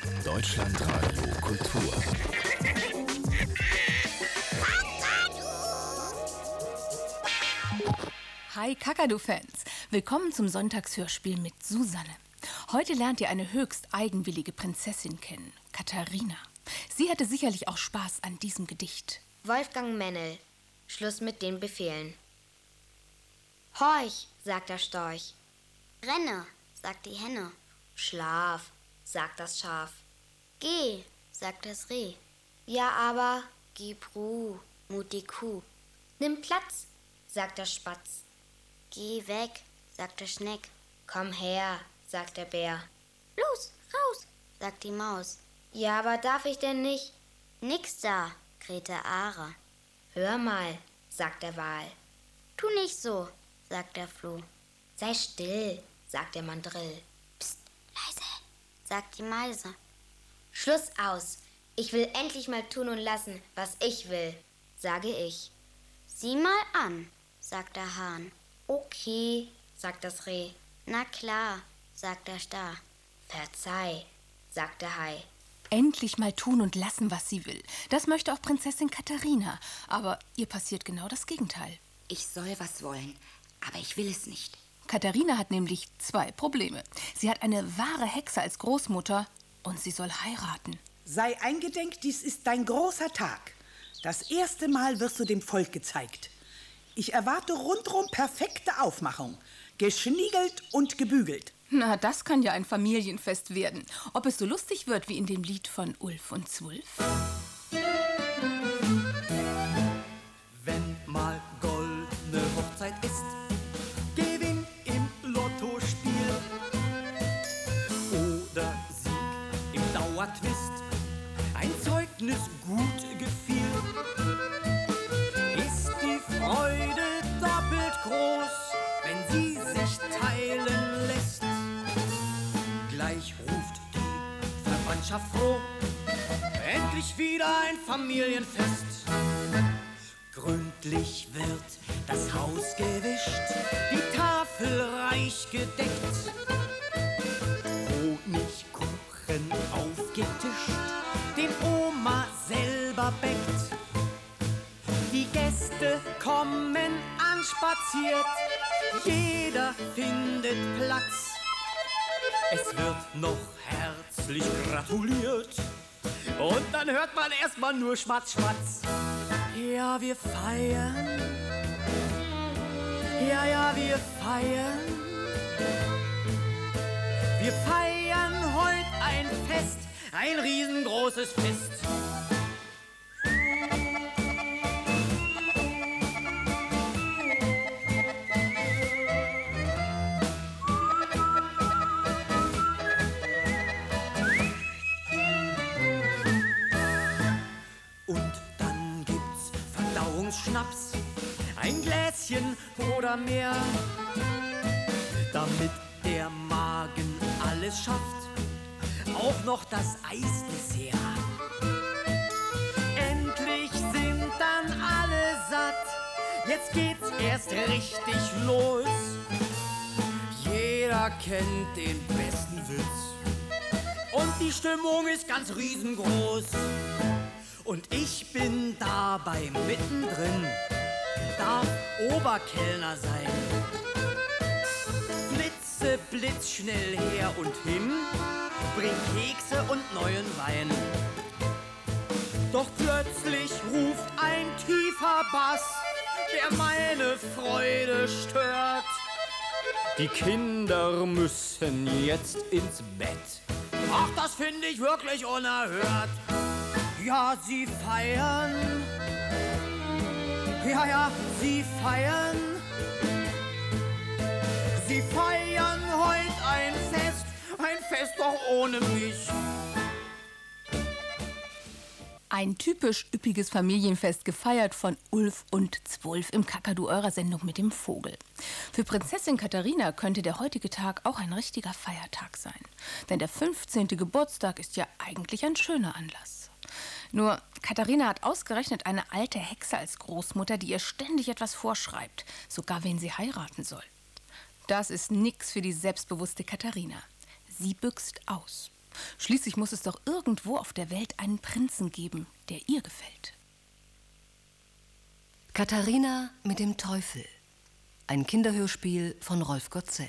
Deutschlandradio Kultur. Hi Kakadu-Fans, willkommen zum Sonntagshörspiel mit Susanne. Heute lernt ihr eine höchst eigenwillige Prinzessin kennen, Katharina. Sie hatte sicherlich auch Spaß an diesem Gedicht. Wolfgang Mennel, Schluss mit den Befehlen. Horch, sagt der Storch. Renne, sagt die Henne. Schlaf, sagt das Schaf. Geh, sagt das Reh. Ja, aber Gib Ruh, mut die Kuh. nimm Platz, sagt der Spatz. Geh weg, sagt der Schneck. Komm her, sagt der Bär. Los, raus, sagt die Maus. Ja, aber darf ich denn nicht? Nix da, kräht der Aare. Hör mal, sagt der Wal. Tu nicht so, sagt der Floh. Sei still, sagt der Mandrill. Psst, leise, sagt die Meise. Schluss aus. Ich will endlich mal tun und lassen, was ich will, sage ich. Sieh mal an, sagt der Hahn. Okay, sagt das Reh. Na klar, sagt der Star. Verzeih, sagt der Hai. Endlich mal tun und lassen, was sie will. Das möchte auch Prinzessin Katharina. Aber ihr passiert genau das Gegenteil. Ich soll was wollen, aber ich will es nicht. Katharina hat nämlich 2 Probleme. Sie hat eine wahre Hexe als Großmutter und sie soll heiraten. Sei eingedenk, dies ist dein großer Tag. Das erste Mal wirst du dem Volk gezeigt. Ich erwarte rundrum perfekte Aufmachung. Geschniegelt und gebügelt. Na, das kann ja ein Familienfest werden. Ob es so lustig wird wie in dem Lied von Ulf und Zwulf? Wenn mal goldene Hochzeit ist, Gewinn im Lottospiel oder Sieg im Dauertwist, ein Zeugnis gut gefiel, ist die Freude doppelt groß, wenn sie sich teilen lässt. Gleich ruft die Verwandtschaft froh, endlich wieder ein Familienfest. Gründlich wird das Haus gewischt, die Tafel reich gedeckt, Honigkuchen aufgetischt, den Oma selber bäckt. Die Gäste kommen anspaziert, jeder findet Platz. Es wird noch herzlich gratuliert und dann hört man erstmal nur Schmatz, Schmatz. Ja, wir feiern. Ja, wir feiern. Wir feiern heute ein Fest, ein riesengroßes Fest. Schnaps, ein Gläschen oder mehr, damit der Magen alles schafft, auch noch das Eisdessert. Endlich sind dann alle satt, jetzt geht's erst richtig los. Jeder kennt den besten Witz und die Stimmung ist ganz riesengroß. Und ich bin dabei mittendrin, darf Oberkellner sein. Blitze, blitzschnell her und hin, bring Kekse und neuen Wein. Doch plötzlich ruft ein tiefer Bass, der meine Freude stört. Die Kinder müssen jetzt ins Bett. Ach, das finde ich wirklich unerhört. Ja, sie feiern. Ja, sie feiern. Sie feiern heute ein Fest doch ohne mich. Ein typisch üppiges Familienfest, gefeiert von Ulf und Zwulf im Kakadu eurer Sendung mit dem Vogel. Für Prinzessin Katharina könnte der heutige Tag auch ein richtiger Feiertag sein. Denn der 15. Geburtstag ist ja eigentlich ein schöner Anlass. Nur Katharina hat ausgerechnet eine alte Hexe als Großmutter, die ihr ständig etwas vorschreibt, sogar wen sie heiraten soll. Das ist nix für die selbstbewusste Katharina. Sie büxt aus. Schließlich muss es doch irgendwo auf der Welt einen Prinzen geben, der ihr gefällt. Katharina mit dem Teufel. Ein Kinderhörspiel von Rolf Gotzel.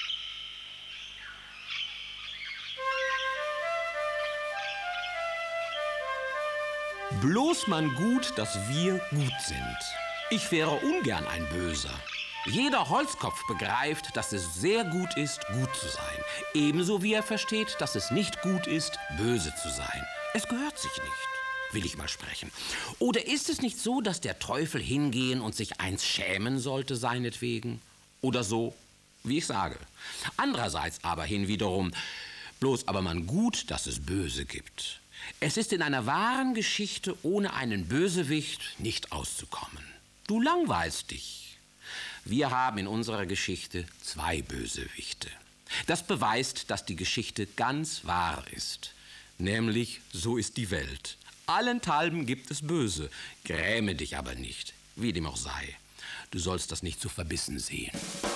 Bloß man gut, dass wir gut sind. Ich wäre ungern ein Böser. Jeder Holzkopf begreift, dass es sehr gut ist, gut zu sein. Ebenso wie er versteht, dass es nicht gut ist, böse zu sein. Es gehört sich nicht, will ich mal sprechen. Oder ist es nicht so, dass der Teufel hingehen und sich eins schämen sollte seinetwegen? Oder so, wie ich sage. Andererseits aber hinwiederum, bloß aber man gut, dass es Böse gibt. Es ist in einer wahren Geschichte ohne einen Bösewicht nicht auszukommen. Du langweilst dich. Wir haben in unserer Geschichte 2 Bösewichte. Das beweist, dass die Geschichte ganz wahr ist. Nämlich, so ist die Welt. Allenthalben gibt es Böse. Gräme dich aber nicht, wie dem auch sei. Du sollst das nicht so verbissen sehen.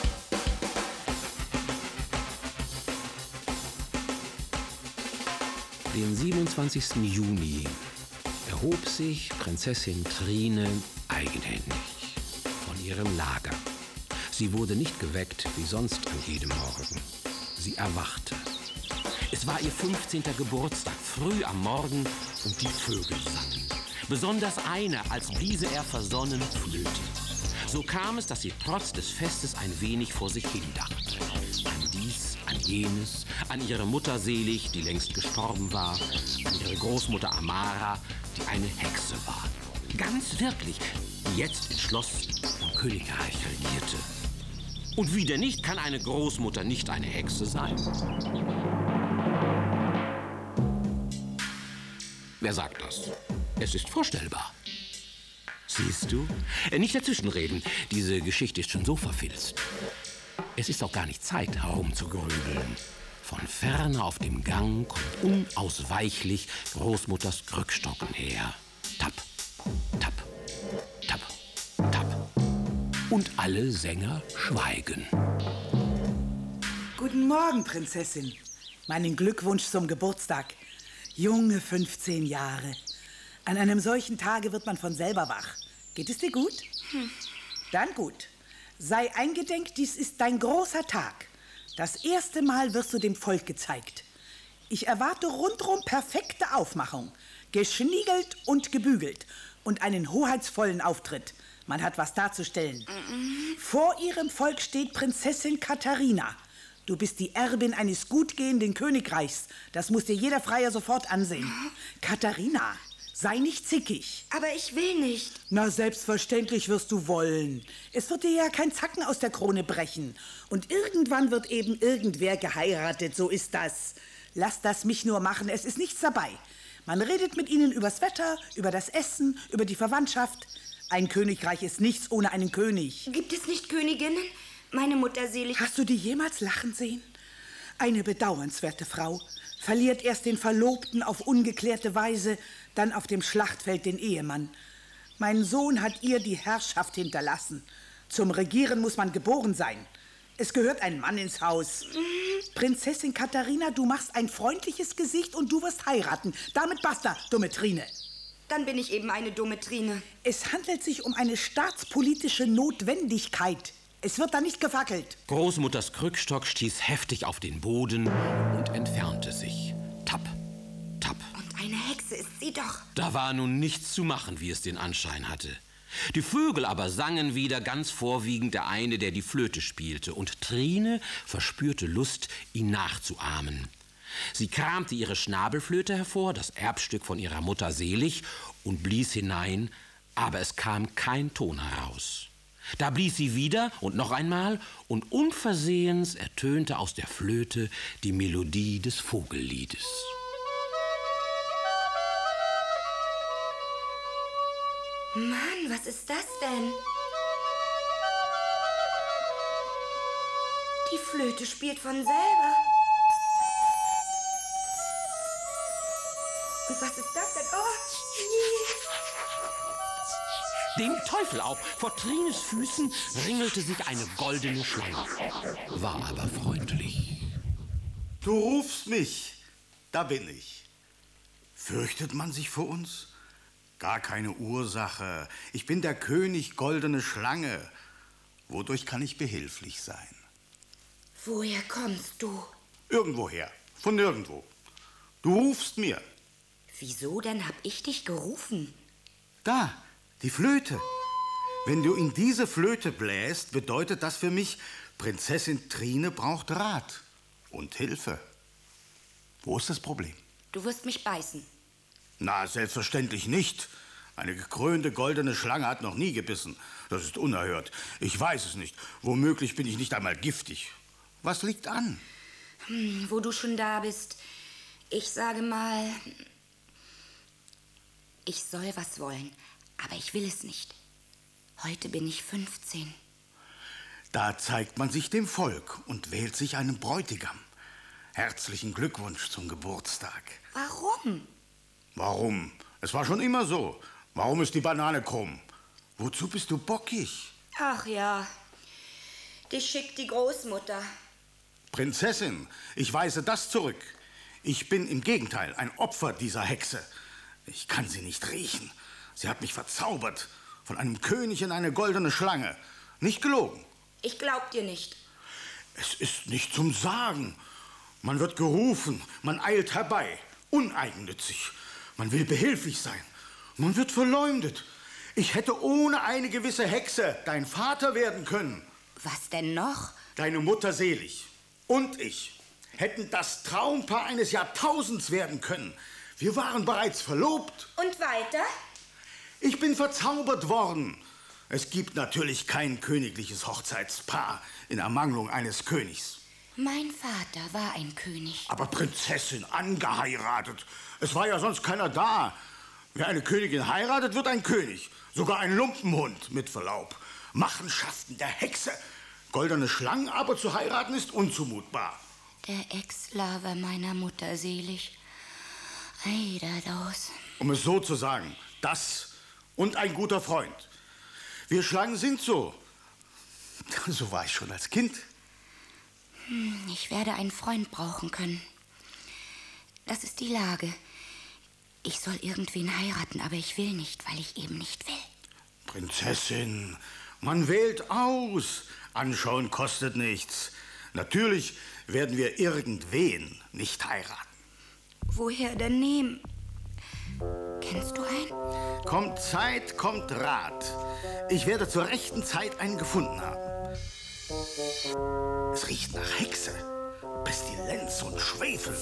Den 27. Juni erhob sich Prinzessin Trine eigenhändig von ihrem Lager. Sie wurde nicht geweckt wie sonst an jedem Morgen. Sie erwachte. Es war ihr 15. Geburtstag, früh am Morgen, und die Vögel sangen. Besonders eine, als bliese er versonnen, Flöte. So kam es, dass sie trotz des Festes ein wenig vor sich hin dachte. An dies, an jenes, an ihre Mutter selig, die längst gestorben war, an ihre Großmutter Amara, die eine Hexe war. Ganz wirklich, die jetzt in Schloss und Königreich regierte. Und wie denn nicht, kann eine Großmutter nicht eine Hexe sein? Wer sagt das? Es ist vorstellbar. Siehst du? Nicht dazwischenreden. Diese Geschichte ist schon so verfilzt. Es ist auch gar nicht Zeit, herumzugrübeln. Von ferne auf dem Gang kommt unausweichlich Großmutters Krückstocken her. Tapp, tapp, tapp, tapp. Und alle Sänger schweigen. Guten Morgen, Prinzessin. Meinen Glückwunsch zum Geburtstag. Junge 15 Jahre. An einem solchen Tage wird man von selber wach. Geht es dir gut? Dann gut. Sei eingedenk, dies ist dein großer Tag. Das erste Mal wirst du dem Volk gezeigt. Ich erwarte rundrum perfekte Aufmachung. Geschniegelt und gebügelt. Und einen hoheitsvollen Auftritt. Man hat was darzustellen. Vor ihrem Volk steht Prinzessin Katharina. Du bist die Erbin eines gutgehenden Königreichs. Das muss dir jeder Freier sofort ansehen. Katharina, sei nicht zickig. Aber ich will nicht. Na, selbstverständlich wirst du wollen. Es wird dir ja kein Zacken aus der Krone brechen. Und irgendwann wird eben irgendwer geheiratet, so ist das. Lass das mich nur machen, es ist nichts dabei. Man redet mit ihnen übers Wetter, über das Essen, über die Verwandtschaft. Ein Königreich ist nichts ohne einen König. Gibt es nicht Königinnen? Meine Mutter selig. Hast du die jemals lachen sehen? Eine bedauernswerte Frau. Verliert erst den Verlobten auf ungeklärte Weise, dann auf dem Schlachtfeld den Ehemann. Mein Sohn hat ihr die Herrschaft hinterlassen. Zum Regieren muss man geboren sein. Es gehört ein Mann ins Haus. Prinzessin Katharina, du machst ein freundliches Gesicht und du wirst heiraten. Damit basta, dumme Trine. Dann bin ich eben eine dumme Trine. Es handelt sich um eine staatspolitische Notwendigkeit. Es wird da nicht gefackelt. Großmutters Krückstock stieß heftig auf den Boden und entfernte sich. Tapp, tapp. Und eine Hexe ist sie doch. Da war nun nichts zu machen, wie es den Anschein hatte. Die Vögel aber sangen wieder, ganz vorwiegend der eine, der die Flöte spielte. Und Trine verspürte Lust, ihn nachzuahmen. Sie kramte ihre Schnabelflöte hervor, das Erbstück von ihrer Mutter selig, und blies hinein, aber es kam kein Ton heraus. Da blies sie wieder und noch einmal, und unversehens ertönte aus der Flöte die Melodie des Vogelliedes. Mann, was ist das denn? Die Flöte spielt von selber. Und was ist das denn? Oh, Dem Teufel auf! Vor Trines Füßen ringelte sich eine goldene Schlange, war aber freundlich. Du rufst mich. da bin ich. Fürchtet man sich vor uns? Gar keine Ursache. Ich bin der König Goldene Schlange. Wodurch kann ich behilflich sein? Woher kommst du? Irgendwoher, von nirgendwo. Du rufst mir. Wieso denn hab ich dich gerufen? Da, die Flöte. Wenn du in diese Flöte bläst, bedeutet das für mich, Prinzessin Trine braucht Rat und Hilfe. Wo ist das Problem? Du wirst mich beißen. Na, selbstverständlich nicht. Eine gekrönte goldene Schlange hat noch nie gebissen. Das ist unerhört. Ich weiß es nicht. Womöglich bin ich nicht einmal giftig. Was liegt an? Wo du schon da bist, ich sage mal, ich soll was wollen, aber ich will es nicht. Heute bin ich 15. Da zeigt man sich dem Volk und wählt sich einen Bräutigam. Herzlichen Glückwunsch zum Geburtstag. Warum? Warum? Es war schon immer so. Warum ist die Banane krumm? Wozu bist du bockig? Ach ja, dich schickt die Großmutter. Prinzessin, ich weise das zurück. Ich bin im Gegenteil ein Opfer dieser Hexe. Ich kann sie nicht riechen. Sie hat mich verzaubert. Von einem König in eine goldene Schlange. Nicht gelogen. Ich glaub dir nicht. Es ist nicht zum Sagen. Man wird gerufen, man eilt herbei, uneigennützig. Man will behilflich sein. Man wird verleumdet. Ich hätte ohne eine gewisse Hexe dein Vater werden können. Was denn noch? Deine Mutter selig und ich hätten das Traumpaar eines Jahrtausends werden können. Wir waren bereits verlobt. Und weiter? Ich bin verzaubert worden. Es gibt natürlich kein königliches Hochzeitspaar in Ermangelung eines Königs. Mein Vater war ein König. Aber Prinzessin, angeheiratet. Es war ja sonst keiner da. Wer eine Königin heiratet, wird ein König. Sogar ein Lumpenhund, mit Verlaub. Machenschaften der Hexe. Goldene Schlangen aber zu heiraten ist unzumutbar. Der Ex-Sklave meiner Mutter selig. Eiderdaus. Um es so zu sagen, das und ein guter Freund. Wir Schlangen sind so. So war ich schon als Kind. Ich werde einen Freund brauchen können. Das ist die Lage. Ich soll irgendwen heiraten, aber ich will nicht, weil ich eben nicht will. Prinzessin, man wählt aus. Anschauen kostet nichts. Natürlich werden wir irgendwen nicht heiraten. Woher denn nehmen? Kennst du einen? Kommt Zeit, kommt Rat. Ich werde zur rechten Zeit einen gefunden haben. Es riecht nach Hexe, Pestilenz und Schwefel.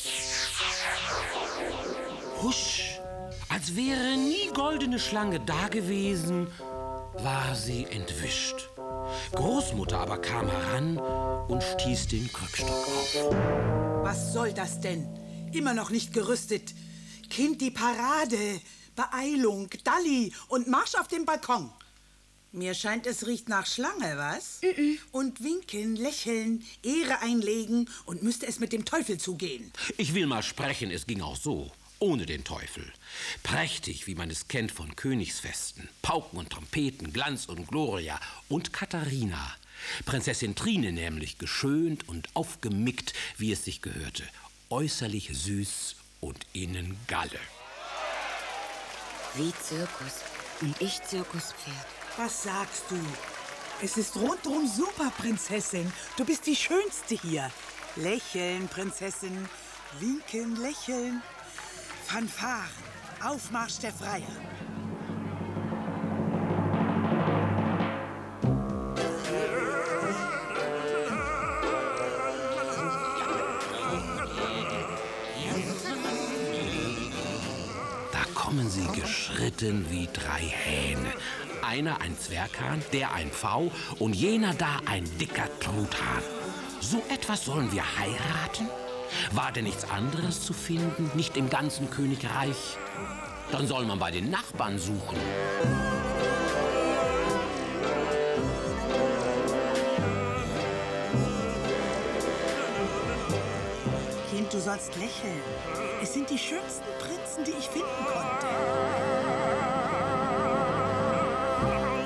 Husch, als wäre nie goldene Schlange da gewesen, war sie entwischt. Großmutter aber kam heran und stieß den Krückstock auf. Was soll das denn? Immer noch nicht gerüstet. Kind, die Parade. Beeilung, Dalli und Marsch auf den Balkon. Mir scheint, es riecht nach Schlange, was? Und winken, lächeln, Ehre einlegen und müsste es mit dem Teufel zugehen. Ich will mal sprechen, es ging auch so, ohne den Teufel. Prächtig, wie man es kennt von Königsfesten. Pauken und Trompeten, Glanz und Gloria und Katharina. Prinzessin Trine nämlich, geschönt und aufgemickt, wie es sich gehörte. Äußerlich süß und innen Galle. Wie Zirkus. Und ich Zirkuspferd. Was sagst du? Es ist rundum super, Prinzessin. Du bist die Schönste hier. Lächeln, Prinzessin. Winken, lächeln. Fanfaren. Aufmarsch der Freier. Da kommen sie geschritten wie 3 Hähne. Einer ein Zwerghahn, der ein Pfau und jener da ein dicker Truthahn. So etwas sollen wir heiraten? War denn nichts anderes zu finden, nicht im ganzen Königreich? Dann soll man bei den Nachbarn suchen. Kind, du sollst lächeln. Es sind die schönsten Prinzen, die ich finden konnte.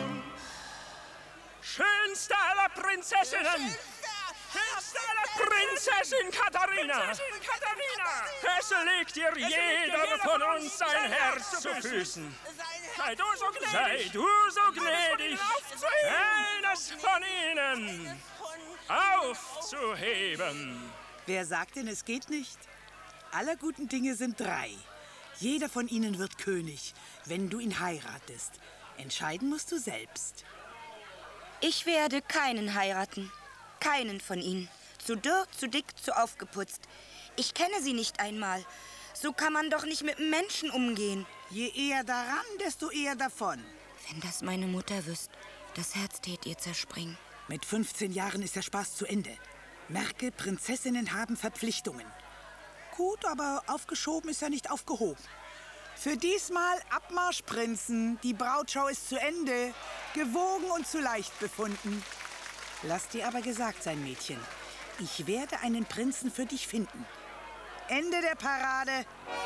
Schönste aller Prinzessinnen! Schönste aller Prinzen! Prinzessin Katharina! Es legt dir jeder von uns sein Herz zu Füßen. Sei du so gnädig, eines von ihnen aufzuheben. Wer sagt denn, es geht nicht? Aller guten Dinge sind 3. Jeder von ihnen wird König, wenn du ihn heiratest. Entscheiden musst du selbst. Ich werde keinen heiraten. Keinen von ihnen. Zu dürr, zu dick, zu aufgeputzt. Ich kenne sie nicht einmal. So kann man doch nicht mit Menschen umgehen. Je eher daran, desto eher davon. Wenn das meine Mutter wüsste, das Herz tät ihr zerspringen. Mit 15 Jahren ist der Spaß zu Ende. Merke, Prinzessinnen haben Verpflichtungen. Gut, aber aufgeschoben ist ja nicht aufgehoben. Für diesmal Abmarsch, Prinzen. Die Brautschau ist zu Ende. Gewogen und zu leicht befunden. Lass dir aber gesagt sein, Mädchen. Ich werde einen Prinzen für dich finden. Ende der Parade.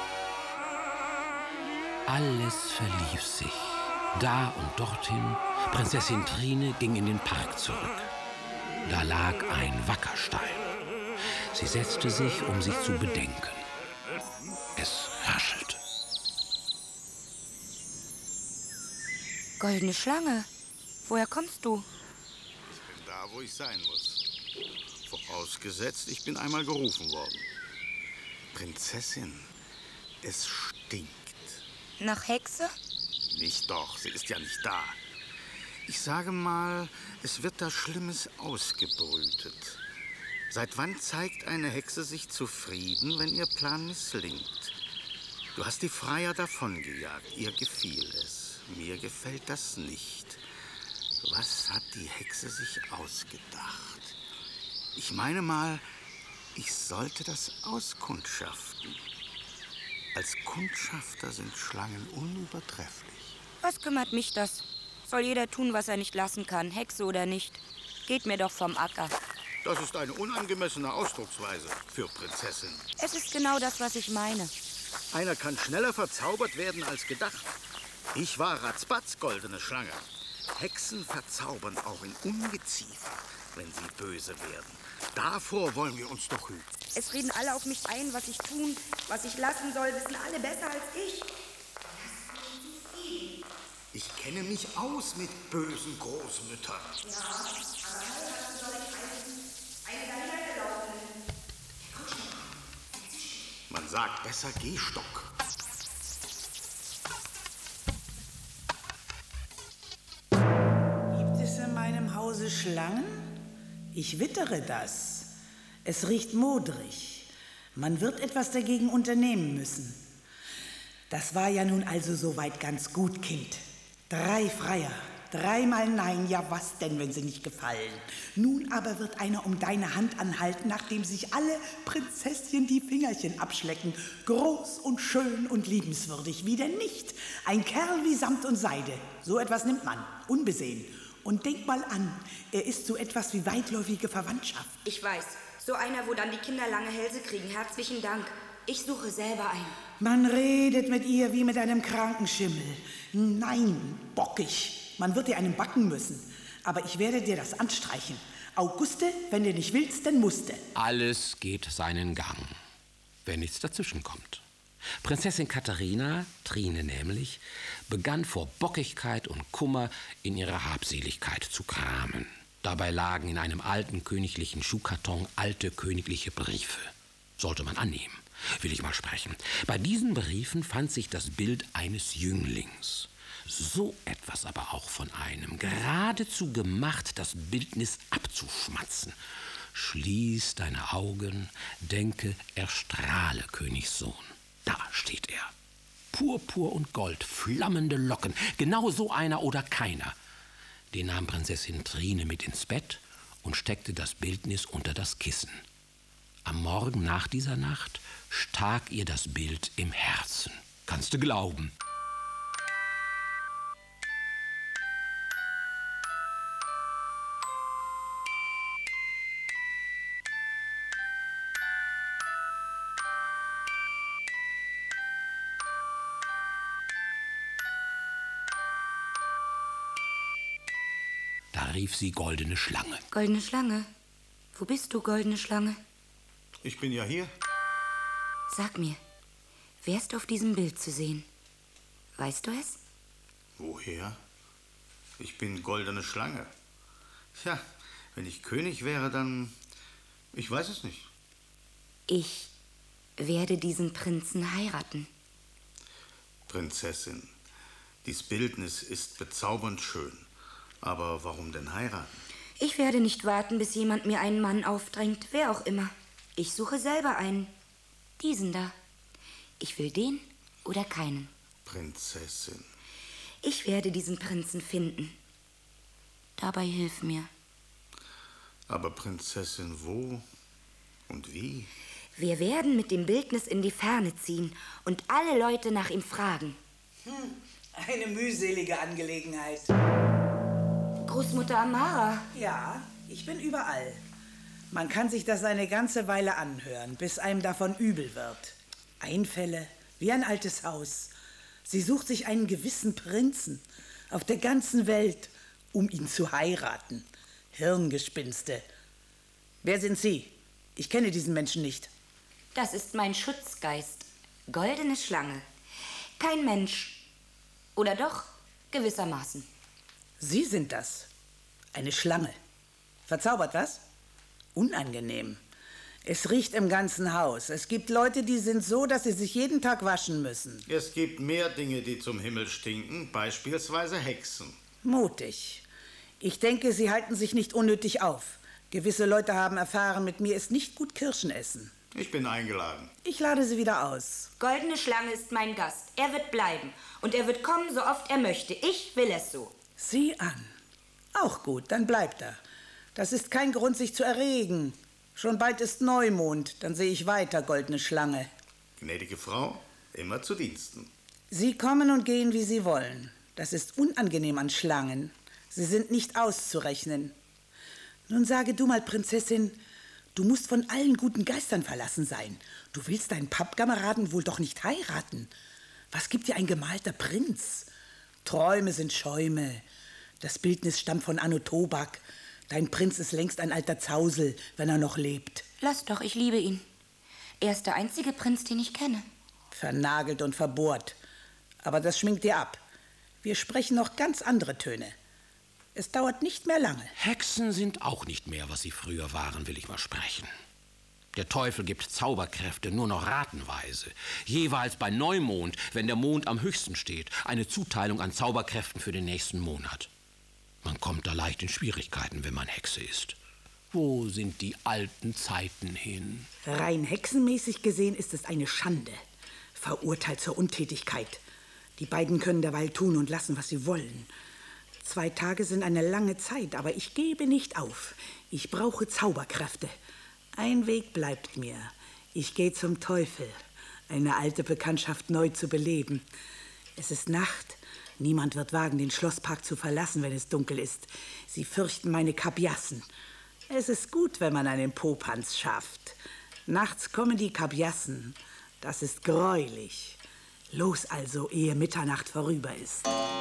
Alles verlief sich. Da und dorthin. Prinzessin Trine ging in den Park zurück. Da lag ein Wackerstein. Sie setzte sich, um sich zu bedenken. Es raschelte. Goldene Schlange, woher kommst du? Ich bin da, wo ich sein muss. Vorausgesetzt, ich bin einmal gerufen worden. Prinzessin, es stinkt. Nach Hexe? Nicht doch, sie ist ja nicht da. Ich sage mal, es wird da Schlimmes ausgebrütet. Seit wann zeigt eine Hexe sich zufrieden, wenn ihr Plan misslingt? Du hast die Freier davongejagt, ihr gefiel es. Mir gefällt das nicht. Was hat die Hexe sich ausgedacht? Ich meine mal, ich sollte das auskundschaften. Als Kundschafter sind Schlangen unübertrefflich. Was kümmert mich das? Soll jeder tun, was er nicht lassen kann, Hexe oder nicht. Geht mir doch vom Acker. Das ist eine unangemessene Ausdrucksweise für Prinzessin. Es ist genau das, was ich meine. Einer kann schneller verzaubert werden als gedacht. Ich war ratzbatz goldene Schlange. Hexen verzaubern auch in Ungeziefer, wenn sie böse werden. Davor wollen wir uns doch hüten. Es reden alle auf mich ein, was ich tun, was ich lassen soll, wissen alle besser als ich. Ich kenne mich aus mit bösen Großmüttern. Ja, aber heiraten soll ich eine Galerie laufen. Man sagt besser Gehstock. Gibt es in meinem Hause Schlangen? Ich wittere das. Es riecht modrig. Man wird etwas dagegen unternehmen müssen. Das war ja nun also soweit ganz gut, Kind. 3 Freier, 3-mal Nein, ja was denn, wenn sie nicht gefallen. Nun aber wird einer um deine Hand anhalten, nachdem sich alle Prinzesschen die Fingerchen abschlecken. Groß und schön und liebenswürdig, wie denn nicht? Ein Kerl wie Samt und Seide. So etwas nimmt man, unbesehen. Und denk mal an, er ist so etwas wie weitläufige Verwandtschaft. Ich weiß, so einer, wo dann die Kinder lange Hälse kriegen. Herzlichen Dank. Ich suche selber ein. Man redet mit ihr wie mit einem Krankenschimmel. Nein, bockig. Man wird dir einen backen müssen. Aber ich werde dir das anstreichen. Auguste, wenn du nicht willst, dann musste. Alles geht seinen Gang, wenn nichts dazwischenkommt. Prinzessin Katharina, Trine nämlich, begann vor Bockigkeit und Kummer in ihrer Habseligkeit zu kramen. Dabei lagen in einem alten königlichen Schuhkarton alte königliche Briefe. Sollte man annehmen, will ich mal sprechen. Bei diesen Briefen fand sich das Bild eines Jünglings. So etwas aber auch von einem, geradezu gemacht, das Bildnis abzuschmatzen. Schließ deine Augen, denke, er strahle, Königssohn. Da steht er. Purpur und Gold, flammende Locken, genau so einer oder keiner. Den nahm Prinzessin Trine mit ins Bett und steckte das Bildnis unter das Kissen. Am Morgen nach dieser Nacht stak ihr das Bild im Herzen. Kannst du glauben. Da rief sie Goldene Schlange. Goldene Schlange? Wo bist du, Goldene Schlange? Ich bin ja hier. Sag mir, wer ist auf diesem Bild zu sehen? Weißt du es? Woher? Ich bin goldene Schlange. Tja, wenn ich König wäre, dann... Ich weiß es nicht. Ich werde diesen Prinzen heiraten. Prinzessin, dies Bildnis ist bezaubernd schön. Aber warum denn heiraten? Ich werde nicht warten, bis jemand mir einen Mann aufdrängt, wer auch immer. Ich suche selber einen. Diesen da. Ich will den oder keinen. Prinzessin. Ich werde diesen Prinzen finden. Dabei hilf mir. Aber Prinzessin, wo und wie? Wir werden mit dem Bildnis in die Ferne ziehen und alle Leute nach ihm fragen. Eine mühselige Angelegenheit. Großmutter Amara. Ja, ich bin überall. Man kann sich das eine ganze Weile anhören, bis einem davon übel wird. Einfälle, wie ein altes Haus. Sie sucht sich einen gewissen Prinzen auf der ganzen Welt, um ihn zu heiraten. Hirngespinste. Wer sind Sie? Ich kenne diesen Menschen nicht. Das ist mein Schutzgeist. Goldene Schlange. Kein Mensch. Oder doch? Gewissermaßen. Sie sind das. Eine Schlange. Verzaubert was? Unangenehm. Es riecht im ganzen Haus. Es gibt Leute, die sind so, dass sie sich jeden Tag waschen müssen. Es gibt mehr Dinge, die zum Himmel stinken, beispielsweise Hexen. Mutig. Ich denke, Sie halten sich nicht unnötig auf. Gewisse Leute haben erfahren, mit mir ist nicht gut Kirschen essen. Ich bin eingeladen. Ich lade Sie wieder aus. Goldene Schlange ist mein Gast. Er wird bleiben. Und er wird kommen, so oft er möchte. Ich will es so. Sieh an. Auch gut, dann bleibt er. Das ist kein Grund, sich zu erregen. Schon bald ist Neumond, dann sehe ich weiter, goldene Schlange. Gnädige Frau, immer zu Diensten. Sie kommen und gehen, wie Sie wollen. Das ist unangenehm an Schlangen. Sie sind nicht auszurechnen. Nun sage du mal, Prinzessin, du musst von allen guten Geistern verlassen sein. Du willst deinen Pappkameraden wohl doch nicht heiraten. Was gibt dir ein gemalter Prinz? Träume sind Schäume. Das Bildnis stammt von Anno Tobak. Dein Prinz ist längst ein alter Zausel, wenn er noch lebt. Lass doch, ich liebe ihn. Er ist der einzige Prinz, den ich kenne. Vernagelt und verbohrt. Aber das schminkt dir ab. Wir sprechen noch ganz andere Töne. Es dauert nicht mehr lange. Hexen sind auch nicht mehr, was sie früher waren, will ich mal sprechen. Der Teufel gibt Zauberkräfte nur noch ratenweise. Jeweils bei Neumond, wenn der Mond am höchsten steht, eine Zuteilung an Zauberkräften für den nächsten Monat. Man kommt da leicht in Schwierigkeiten, wenn man Hexe ist. Wo sind die alten Zeiten hin? Rein hexenmäßig gesehen ist es eine Schande. Verurteilt zur Untätigkeit. Die beiden können derweil tun und lassen, was sie wollen. 2 Tage sind eine lange Zeit, aber ich gebe nicht auf. Ich brauche Zauberkräfte. Ein Weg bleibt mir. Ich gehe zum Teufel, eine alte Bekanntschaft neu zu beleben. Es ist Nacht. Niemand wird wagen, den Schlosspark zu verlassen, wenn es dunkel ist. Sie fürchten meine Kabiassen. Es ist gut, wenn man einen Popanz schafft. Nachts kommen die Kabiassen. Das ist greulich. Los also, ehe Mitternacht vorüber ist.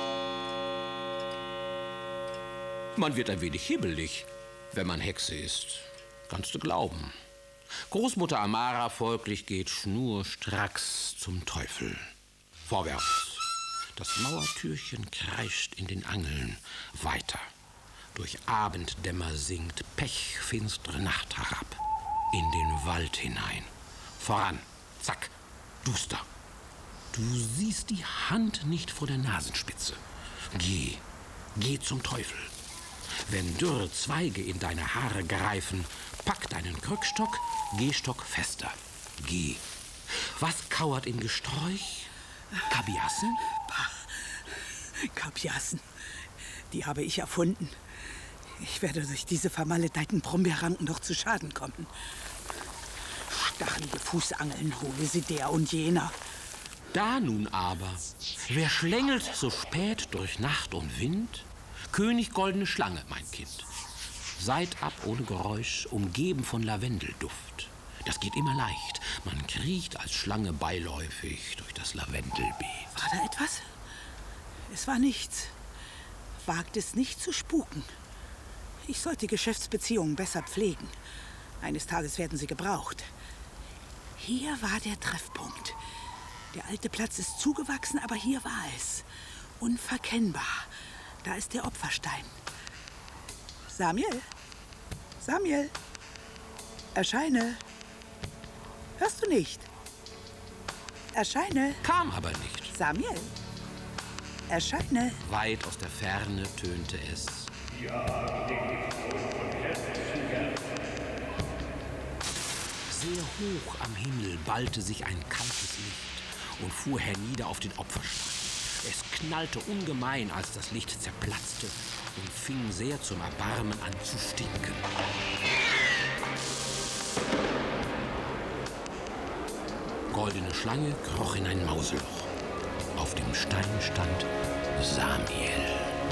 Man wird ein wenig hibbelig, wenn man Hexe ist. Kannst du glauben. Großmutter Amara folglich geht schnurstracks zum Teufel. Vorwärts. Das Mauertürchen kreischt in den Angeln. Weiter. Durch Abenddämmer sinkt pechfinstere Nacht herab. In den Wald hinein. Voran. Zack. Duster. Du siehst die Hand nicht vor der Nasenspitze. Geh zum Teufel. Wenn dürre Zweige in deine Haare greifen, pack deinen Krückstock, geh stockfester. Geh. Was kauert im Gesträuch? Kabiassen? Kabiassen, die habe ich erfunden. Ich werde durch diese vermaledeiten Brombeerranken doch zu Schaden kommen. Stachelige Fußangeln hole sie der und jener. Da nun aber, wer schlängelt so spät durch Nacht und Wind? König Goldene Schlange, mein Kind. Seid ab ohne Geräusch, umgeben von Lavendelduft. Das geht immer leicht. Man kriecht als Schlange beiläufig durch das Lavendelbeet. War da etwas? Es war nichts. Wagt es nicht zu spuken. Ich sollte Geschäftsbeziehungen besser pflegen. Eines Tages werden sie gebraucht. Hier war der Treffpunkt. Der alte Platz ist zugewachsen, aber hier war es. Unverkennbar. Da ist der Opferstein. Samuel? Samuel? Erscheine. Hörst du nicht? Erscheine. Kam aber nicht. Samuel? Erscheine. Weit aus der Ferne tönte es. Sehr hoch am Himmel ballte sich ein kaltes Licht und fuhr hernieder auf den Opferstein. Es knallte ungemein, als das Licht zerplatzte und fing sehr zum Erbarmen an zu stinken. Goldene Schlange kroch in ein Mauseloch. Auf dem Stein stand Samuel.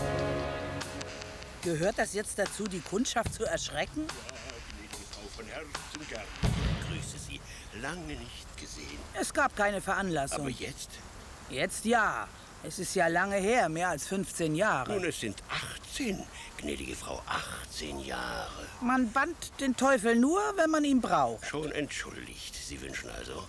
Gehört das jetzt dazu, die Kundschaft zu erschrecken? Gnädige Frau, von Herzen gern. Grüße Sie. Lange nicht gesehen. Es gab keine Veranlassung. Aber jetzt? Jetzt ja. Es ist ja lange her, mehr als 15 Jahre. Nun, es sind 18, gnädige Frau, 18 Jahre. Man bannt den Teufel nur, wenn man ihn braucht. Schon entschuldigt. Sie wünschen also?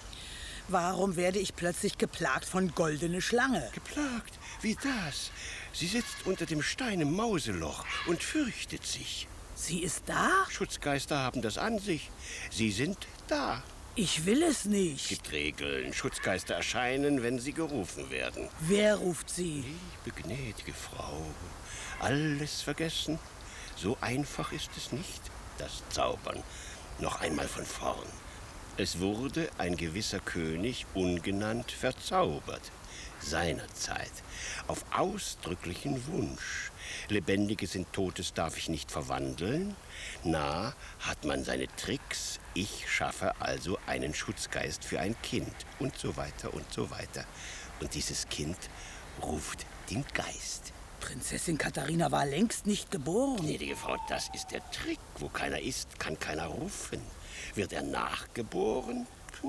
Warum werde ich plötzlich geplagt von Goldene Schlange? Geplagt? Wie das? Sie sitzt unter dem Stein im Mauseloch und fürchtet sich. Sie ist da? Schutzgeister haben das an sich. Sie sind da. Ich will es nicht. Es gibt Regeln. Schutzgeister erscheinen, wenn sie gerufen werden. Wer ruft sie? Liebe gnädige Frau, alles vergessen? So einfach ist es nicht, das Zaubern. Noch einmal von vorn. Es wurde ein gewisser König ungenannt verzaubert. Seinerzeit. Auf ausdrücklichen Wunsch. Lebendiges in Totes darf ich nicht verwandeln. Na, hat man seine Tricks. Ich schaffe also einen Schutzgeist für ein Kind. Und so weiter und so weiter. Und dieses Kind ruft den Geist. Prinzessin Katharina war längst nicht geboren. Gnädige Frau, das ist der Trick. Wo keiner ist, kann keiner rufen. Wird er nachgeboren?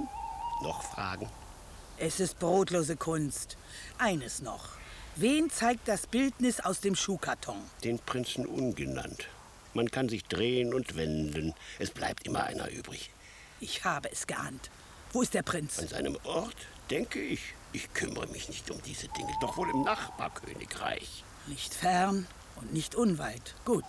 Noch Fragen? Es ist brotlose Kunst. Eines noch. Wen zeigt das Bildnis aus dem Schuhkarton? Den Prinzen ungenannt. Man kann sich drehen und wenden. Es bleibt immer einer übrig. Ich habe es geahnt. Wo ist der Prinz? An seinem Ort, denke ich. Ich kümmere mich nicht um diese Dinge. Doch wohl im Nachbarkönigreich. Nicht fern und nicht unweit. Gut.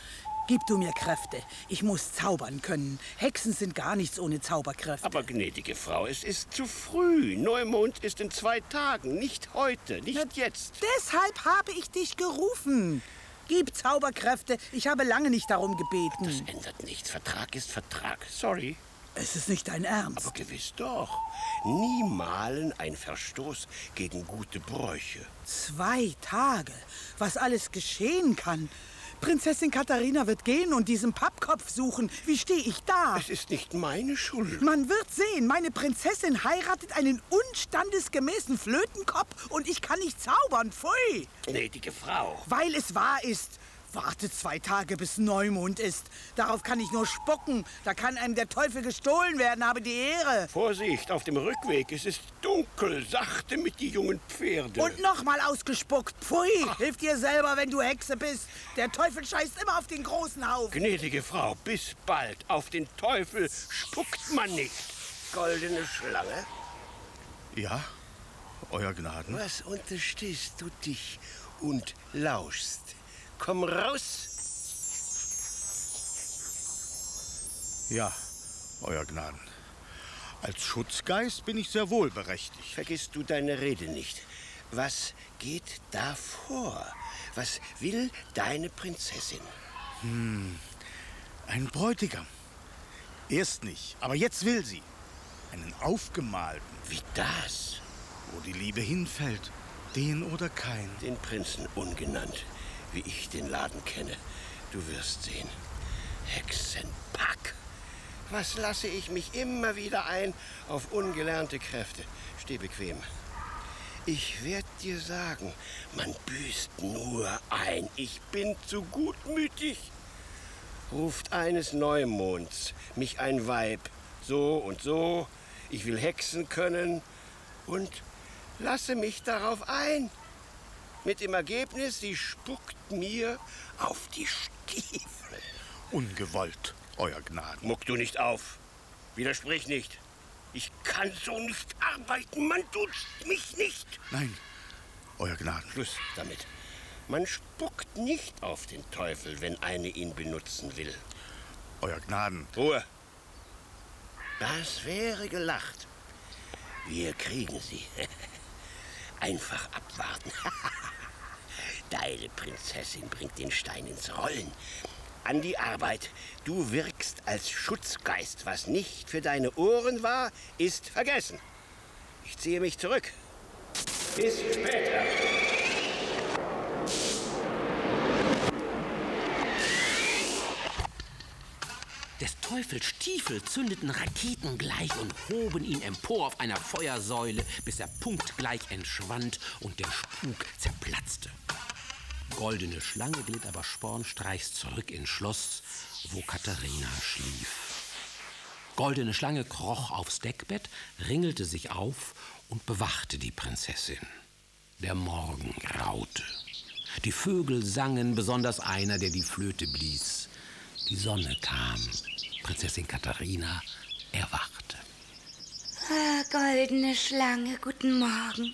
Gib du mir Kräfte. Ich muss zaubern können. Hexen sind gar nichts ohne Zauberkräfte. Aber gnädige Frau, es ist zu früh. Neumond ist in 2 Tagen. Nicht heute, nicht jetzt. Deshalb habe ich dich gerufen. Gib Zauberkräfte. Ich habe lange nicht darum gebeten. Das ändert nichts. Vertrag ist Vertrag. Sorry. Es ist nicht dein Ernst. Aber gewiss doch. Niemalen ein Verstoß gegen gute Bräuche. 2 Tage. Was alles geschehen kann. Prinzessin Katharina wird gehen und diesen Pappkopf suchen. Wie stehe ich da? Es ist nicht meine Schuld. Man wird sehen, meine Prinzessin heiratet einen unstandesgemäßen Flötenkopf und ich kann nicht zaubern. Pfui! Gnädige Frau. Weil es wahr ist. Warte 2 Tage, bis Neumond ist. Darauf kann ich nur spucken. Da kann einem der Teufel gestohlen werden, habe die Ehre. Vorsicht, auf dem Rückweg. Es ist dunkel. Sachte mit die jungen Pferde. Und nochmal ausgespuckt. Pfui, hilf dir selber, wenn du Hexe bist. Der Teufel scheißt immer auf den großen Haufen. Gnädige Frau, bis bald. Auf den Teufel spuckt man nicht. Goldene Schlange? Ja, Euer Gnaden. Was unterstehst du dich und lauschst? Komm raus! Ja, Euer Gnaden. Als Schutzgeist bin ich sehr wohl berechtigt. Vergiss du deine Rede nicht. Was geht da vor? Was will deine Prinzessin? Ein Bräutigam. Erst nicht, aber jetzt will sie. Einen aufgemalten. Wie das? Wo die Liebe hinfällt, den oder keinen. Den Prinzen ungenannt, wie ich den Laden kenne. Du wirst sehen. Hexenpack. Was lasse ich mich immer wieder ein auf ungelernte Kräfte? Steh bequem. Ich werd dir sagen, man büßt nur ein. Ich bin zu gutmütig. Ruft eines Neumonds mich ein Weib. So und so. Ich will hexen können und lasse mich darauf ein. Mit dem Ergebnis, sie spuckt mir auf die Stiefel. Ungewollt, Euer Gnaden. Muck du nicht auf. Widersprich nicht. Ich kann so nicht arbeiten. Man duzt mich nicht. Nein, Euer Gnaden. Schluss damit. Man spuckt nicht auf den Teufel, wenn eine ihn benutzen will. Euer Gnaden. Ruhe. Das wäre gelacht. Wir kriegen sie. Einfach abwarten. Deine Prinzessin bringt den Stein ins Rollen. An die Arbeit. Du wirkst als Schutzgeist. Was nicht für deine Ohren war, ist vergessen. Ich ziehe mich zurück. Bis später. Des Teufels Stiefel zündeten raketengleich und hoben ihn empor auf einer Feuersäule, bis er punktgleich entschwand und der Spuk zerplatzte. Goldene Schlange glitt aber spornstreichs zurück ins Schloss, wo Katharina schlief. Goldene Schlange kroch aufs Deckbett, ringelte sich auf und bewachte die Prinzessin. Der Morgen graute. Die Vögel sangen, besonders einer, der die Flöte blies. Die Sonne kam. Prinzessin Katharina erwachte. Ah, goldene Schlange, guten Morgen.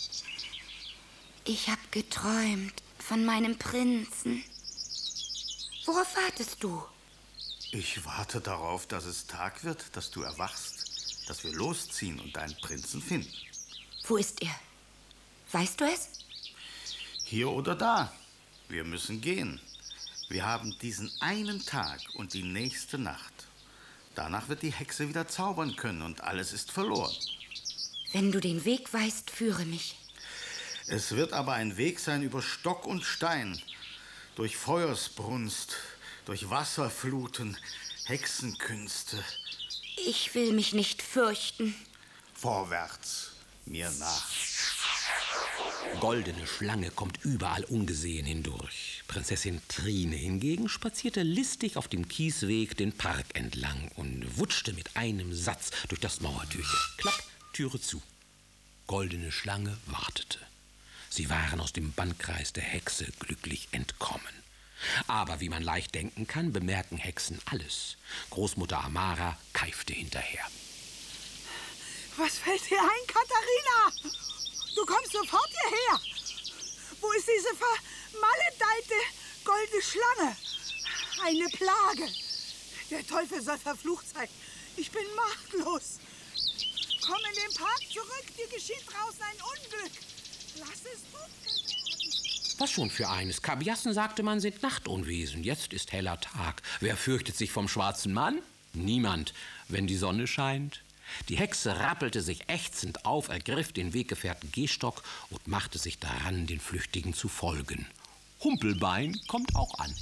Ich hab geträumt von meinem Prinzen. Worauf wartest du? Ich warte darauf, dass es Tag wird, dass du erwachst, dass wir losziehen und deinen Prinzen finden. Wo ist er? Weißt du es? Hier oder da. Wir müssen gehen. Wir haben diesen einen Tag und die nächste Nacht. Danach wird die Hexe wieder zaubern können und alles ist verloren. Wenn du den Weg weißt, führe mich. Es wird aber ein Weg sein über Stock und Stein, durch Feuersbrunst, durch Wasserfluten, Hexenkünste. Ich will mich nicht fürchten. Vorwärts, mir nach. Goldene Schlange kommt überall ungesehen hindurch. Prinzessin Trine hingegen spazierte listig auf dem Kiesweg den Park entlang und wutschte mit einem Satz durch das Mauertürchen. Klapp, Türe zu. Goldene Schlange wartete. Sie waren aus dem Bannkreis der Hexe glücklich entkommen. Aber wie man leicht denken kann, bemerken Hexen alles. Großmutter Amara keifte hinterher. Was fällt dir ein, Katharina? Du kommst sofort hierher. Wo ist diese vermaledeite goldene Schlange? Eine Plage. Der Teufel soll verflucht sein. Ich bin machtlos. Komm in den Park zurück. Dir geschieht draußen ein Unglück. Lass es dunkel werden. Was schon für eines? Kabiassen, sagte man, sind Nachtunwesen. Jetzt ist heller Tag. Wer fürchtet sich vom schwarzen Mann? Niemand, wenn die Sonne scheint. Die Hexe rappelte sich ächzend auf, ergriff den Weggefährten Gehstock und machte sich daran, den Flüchtigen zu folgen. Humpelbein kommt auch an.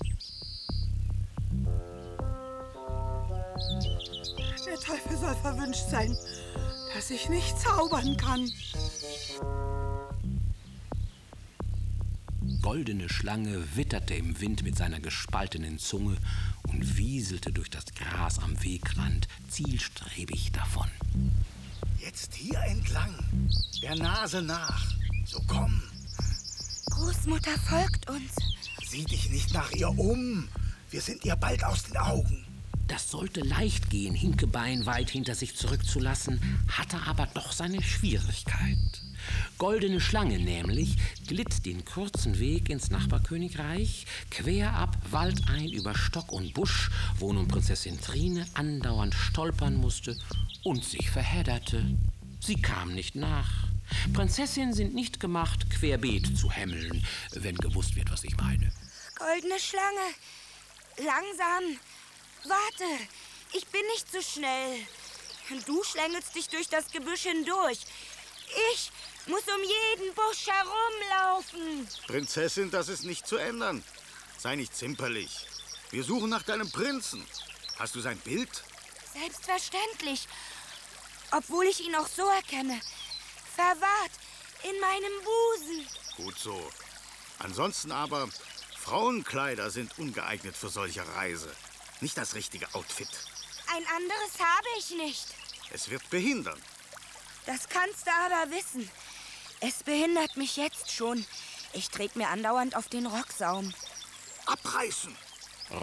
Der Teufel soll verwünscht sein, dass ich nicht zaubern kann. Goldene Schlange witterte im Wind mit seiner gespaltenen Zunge und wieselte durch das Gras am Wegrand zielstrebig davon. Jetzt hier entlang, der Nase nach. So komm. Großmutter folgt uns. Sieh dich nicht nach ihr um. Wir sind ihr bald aus den Augen. Das sollte leicht gehen, Hinkebein weit hinter sich zurückzulassen, hatte aber doch seine Schwierigkeit. Goldene Schlange nämlich glitt den kurzen Weg ins Nachbarkönigreich, quer ab, waldein über Stock und Busch, wo nun Prinzessin Trine andauernd stolpern musste und sich verhedderte. Sie kam nicht nach. Prinzessinnen sind nicht gemacht, querbeet zu hämmeln, wenn gewusst wird, was ich meine. Goldene Schlange, langsam. Warte, ich bin nicht so schnell. Du schlängelst dich durch das Gebüsch hindurch. Ich muss um jeden Busch herumlaufen. Prinzessin, das ist nicht zu ändern. Sei nicht zimperlich. Wir suchen nach deinem Prinzen. Hast du sein Bild? Selbstverständlich. Obwohl ich ihn auch so erkenne. Verwahrt in meinem Busen. Gut so. Ansonsten aber, Frauenkleider sind ungeeignet für solche Reise. Nicht das richtige Outfit. Ein anderes habe ich nicht. Es wird behindern. Das kannst du aber wissen. Es behindert mich jetzt schon. Ich trete mir andauernd auf den Rocksaum. Abreißen!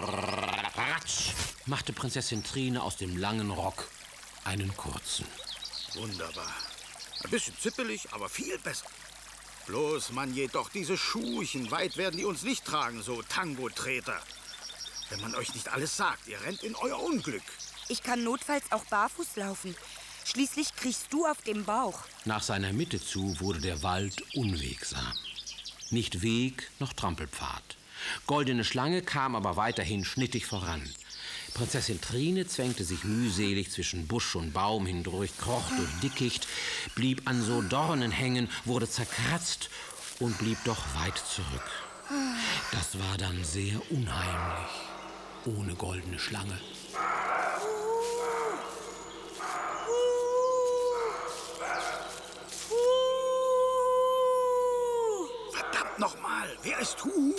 Ratsch, machte Prinzessin Trine aus dem langen Rock einen kurzen. Wunderbar. Ein bisschen zippelig, aber viel besser. Bloß, man jedoch, diese Schuhchen, weit werden die uns nicht tragen, so Tango-Treter. Wenn man euch nicht alles sagt, ihr rennt in euer Unglück. Ich kann notfalls auch barfuß laufen. Schließlich kriechst du auf dem Bauch. Nach seiner Mitte zu wurde der Wald unwegsam. Nicht Weg noch Trampelpfad. Goldene Schlange kam aber weiterhin schnittig voran. Prinzessin Trine zwängte sich mühselig zwischen Busch und Baum hindurch, kroch durch Dickicht, blieb an so Dornen hängen, wurde zerkratzt und blieb doch weit zurück. Das war dann sehr unheimlich, ohne goldene Schlange. Verdammt nochmal, wer ist Huhu?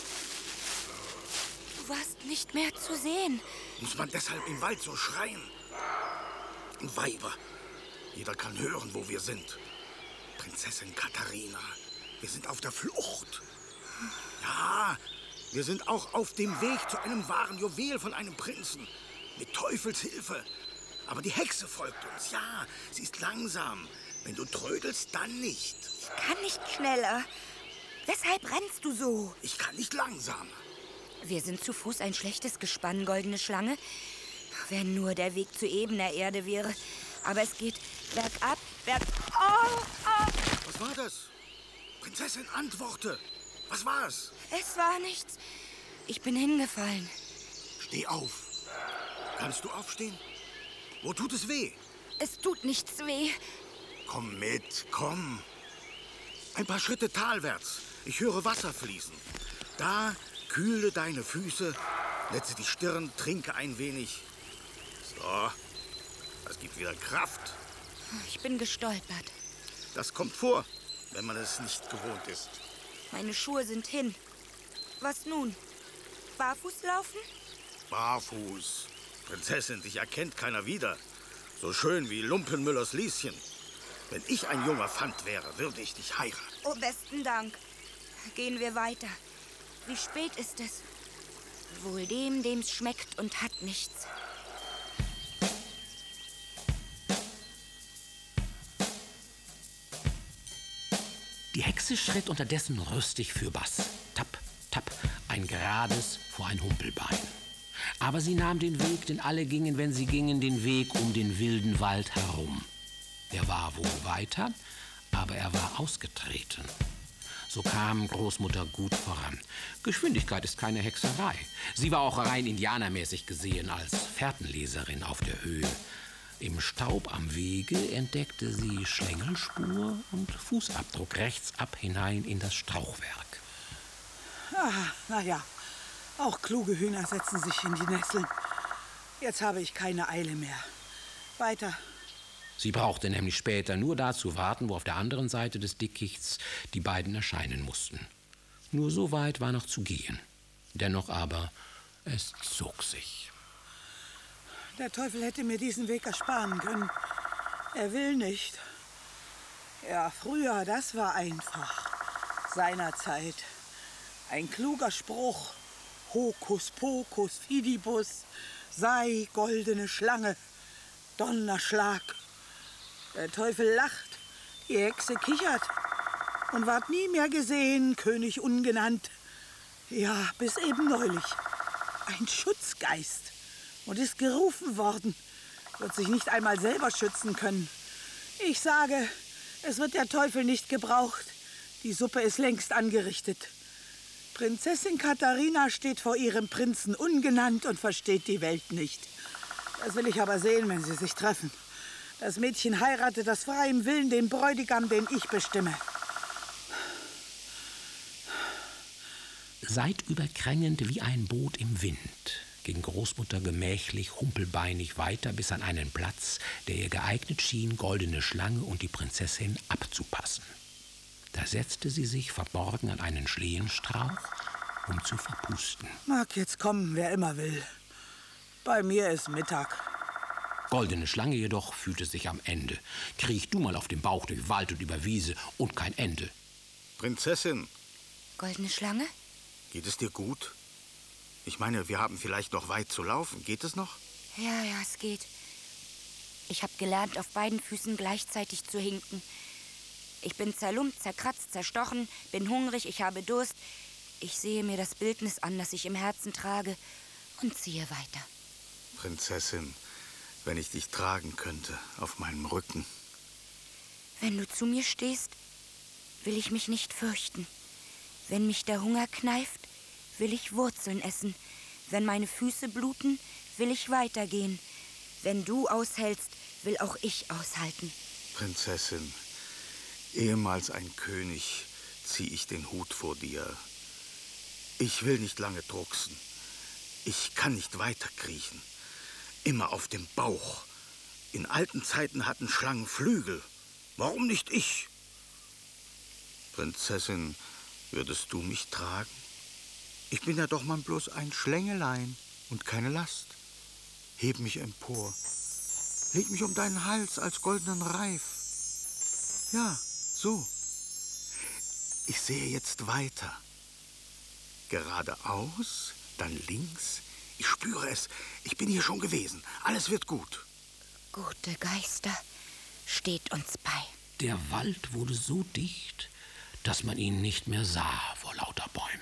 Du warst nicht mehr zu sehen. Muss man deshalb im Wald so schreien? Weiber, jeder kann hören, wo wir sind. Prinzessin Katharina, wir sind auf der Flucht. Ja, wir sind auch auf dem Weg zu einem wahren Juwel von einem Prinzen. Mit Teufels Hilfe. Aber die Hexe folgt uns, ja, sie ist langsam. Wenn du trödelst, dann nicht. Ich kann nicht schneller. Weshalb rennst du so? Ich kann nicht langsam. Wir sind zu Fuß ein schlechtes Gespann, goldene Schlange. Wenn nur der Weg zu ebener Erde wäre. Aber es geht bergab, Was war das? Prinzessin, antworte. Was war's? Es war nichts. Ich bin hingefallen. Steh auf. Kannst du aufstehen? Wo tut es weh? Es tut nichts weh. Komm mit, komm. Ein paar Schritte talwärts. Ich höre Wasser fließen. Da kühle deine Füße, netze die Stirn, trinke ein wenig. So, das gibt wieder Kraft. Ich bin gestolpert. Das kommt vor, wenn man es nicht gewohnt ist. Meine Schuhe sind hin. Was nun? Barfuß laufen? Barfuß. Prinzessin, dich erkennt keiner wieder. So schön wie Lumpenmüllers Lieschen. Wenn ich ein junger Fant wäre, würde ich dich heiraten. Oh, besten Dank. Gehen wir weiter. Wie spät ist es? Wohl dem, dem's schmeckt und hat nichts. Die Hexe schritt unterdessen rüstig fürbass. Tapp, tapp, ein gerades vor ein Humpelbein. Aber sie nahm den Weg, den alle gingen, wenn sie gingen, den Weg um den wilden Wald herum. Er war wohl weiter, aber er war ausgetreten. So kam Großmutter gut voran. Geschwindigkeit ist keine Hexerei. Sie war auch rein indianermäßig gesehen als Fährtenleserin auf der Höhe. Im Staub am Wege entdeckte sie Schlängelspur und Fußabdruck rechts ab hinein in das Strauchwerk. Naja, auch kluge Hühner setzen sich in die Nesseln. Jetzt habe ich keine Eile mehr. Weiter. Sie brauchte nämlich später nur da zu warten, wo auf der anderen Seite des Dickichts die beiden erscheinen mussten. Nur so weit war noch zu gehen. Dennoch aber, es zog sich. Der Teufel hätte mir diesen Weg ersparen können. Er will nicht. Ja, früher, das war einfach. Seinerzeit. Ein kluger Spruch. Hokus pokus fidibus, sei goldene Schlange. Donnerschlag. Der Teufel lacht, die Hexe kichert und ward nie mehr gesehen, König ungenannt. Ja, bis eben neulich. Ein Schutzgeist und ist gerufen worden, wird sich nicht einmal selber schützen können. Ich sage, es wird der Teufel nicht gebraucht. Die Suppe ist längst angerichtet. Prinzessin Katharina steht vor ihrem Prinzen ungenannt und versteht die Welt nicht. Das will ich aber sehen, wenn sie sich treffen. Das Mädchen heiratet aus freiem Willen den Bräutigam, den ich bestimme. Seitüberkrängend wie ein Boot im Wind ging Großmutter gemächlich, humpelbeinig weiter bis an einen Platz, der ihr geeignet schien, goldene Schlange und die Prinzessin abzupassen. Da setzte sie sich verborgen an einen Schlehenstrauch, um zu verpusten. Mag jetzt kommen, wer immer will. Bei mir ist Mittag. Goldene Schlange jedoch fühlte sich am Ende. Kriech du mal auf dem Bauch durch Wald und über Wiese und kein Ende. Prinzessin. Goldene Schlange? Geht es dir gut? Ich meine, wir haben vielleicht noch weit zu laufen. Geht es noch? Ja, es geht. Ich habe gelernt, auf beiden Füßen gleichzeitig zu hinken. Ich bin zerlumpt, zerkratzt, zerstochen, bin hungrig, ich habe Durst. Ich sehe mir das Bildnis an, das ich im Herzen trage, und ziehe weiter. Prinzessin, wenn ich dich tragen könnte auf meinem Rücken. Wenn du zu mir stehst, will ich mich nicht fürchten. Wenn mich der Hunger kneift, will ich Wurzeln essen. Wenn meine Füße bluten, will ich weitergehen. Wenn du aushältst, will auch ich aushalten. Prinzessin, ehemals ein König, zieh ich den Hut vor dir. Ich will nicht lange drucksen. Ich kann nicht weiterkriechen. Immer auf dem Bauch. In alten Zeiten hatten Schlangen Flügel. Warum nicht ich? Prinzessin, würdest du mich tragen? Ich bin ja doch mal bloß ein Schlängelein und keine Last. Heb mich empor. Leg mich um deinen Hals als goldenen Reif. Ja, so. Ich sehe jetzt weiter. Geradeaus, dann links. Ich spüre es. Ich bin hier schon gewesen. Alles wird gut. Gute Geister, steht uns bei. Der Wald wurde so dicht, dass man ihn nicht mehr sah vor lauter Bäumen.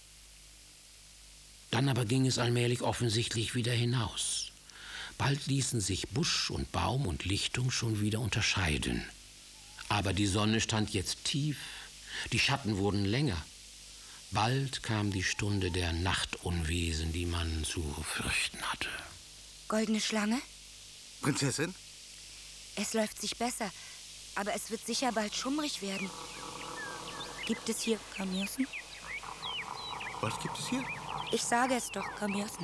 Dann aber ging es allmählich offensichtlich wieder hinaus. Bald ließen sich Busch und Baum und Lichtung schon wieder unterscheiden. Aber die Sonne stand jetzt tief, die Schatten wurden länger. Bald kam die Stunde der Nachtunwesen, die man zu fürchten hatte. Goldene Schlange? Prinzessin? Es läuft sich besser, aber es wird sicher bald schummrig werden. Gibt es hier Kamürsen? Was gibt es hier? Ich sage es doch, Kamürsen.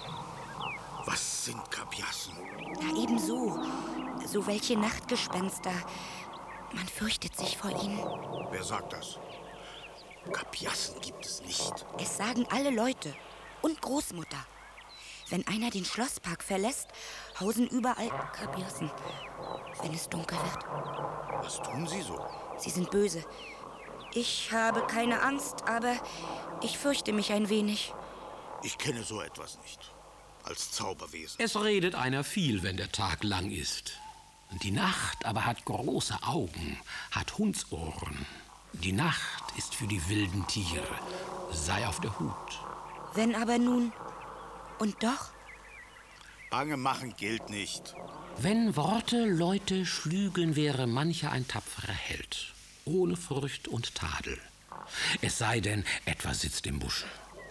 Was sind Kapiassen? Na, ebenso. So welche Nachtgespenster. Man fürchtet sich vor ihnen. Wer sagt das? Kapiassen gibt es nicht. Es sagen alle Leute und Großmutter. Wenn einer den Schlosspark verlässt, hausen überall Kapiassen, wenn es dunkel wird. Was tun sie so? Sie sind böse. Ich habe keine Angst, aber ich fürchte mich ein wenig. Ich kenne so etwas nicht. Als Zauberwesen. Es redet einer viel, wenn der Tag lang ist. Die Nacht aber hat große Augen, hat Hundsohren. Die Nacht ist für die wilden Tiere. Sei auf der Hut. Wenn aber nun... Und doch? Bange machen gilt nicht. Wenn Worte Leute schlügeln, wäre mancher ein tapferer Held. Ohne Furcht und Tadel. Es sei denn, etwas sitzt im Busche.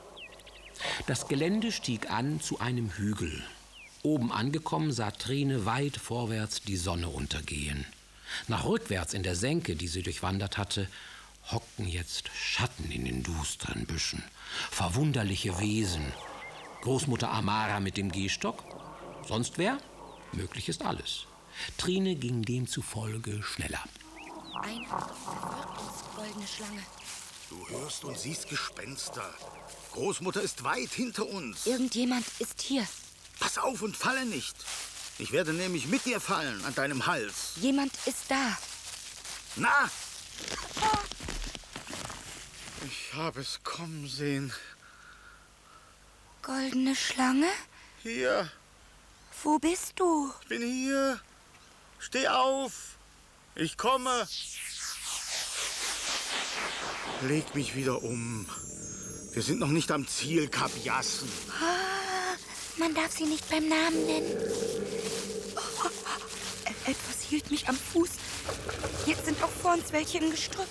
Das Gelände stieg an zu einem Hügel. Oben angekommen sah Trine weit vorwärts die Sonne untergehen. Nach rückwärts in der Senke, die sie durchwandert hatte, hockten jetzt Schatten in den dusteren Büschen. Verwunderliche Wesen. Großmutter Amara mit dem Gehstock. Sonst wer? Möglich ist alles. Trine ging demzufolge schneller. Einer verfolgt uns, goldene Schlange. Du hörst und siehst Gespenster. Großmutter ist weit hinter uns. Irgendjemand ist hier. Pass auf und falle nicht. Ich werde nämlich mit dir fallen, an deinem Hals. Jemand ist da. Na! Ich habe es kommen sehen. Goldene Schlange? Hier. Wo bist du? Ich bin hier. Steh auf. Ich komme. Leg mich wieder um. Wir sind noch nicht am Ziel, Kapiassen. Ah, man darf sie nicht beim Namen nennen. Oh, etwas hielt mich am Fuß. Jetzt sind auch vor uns welche im Gestrüpp.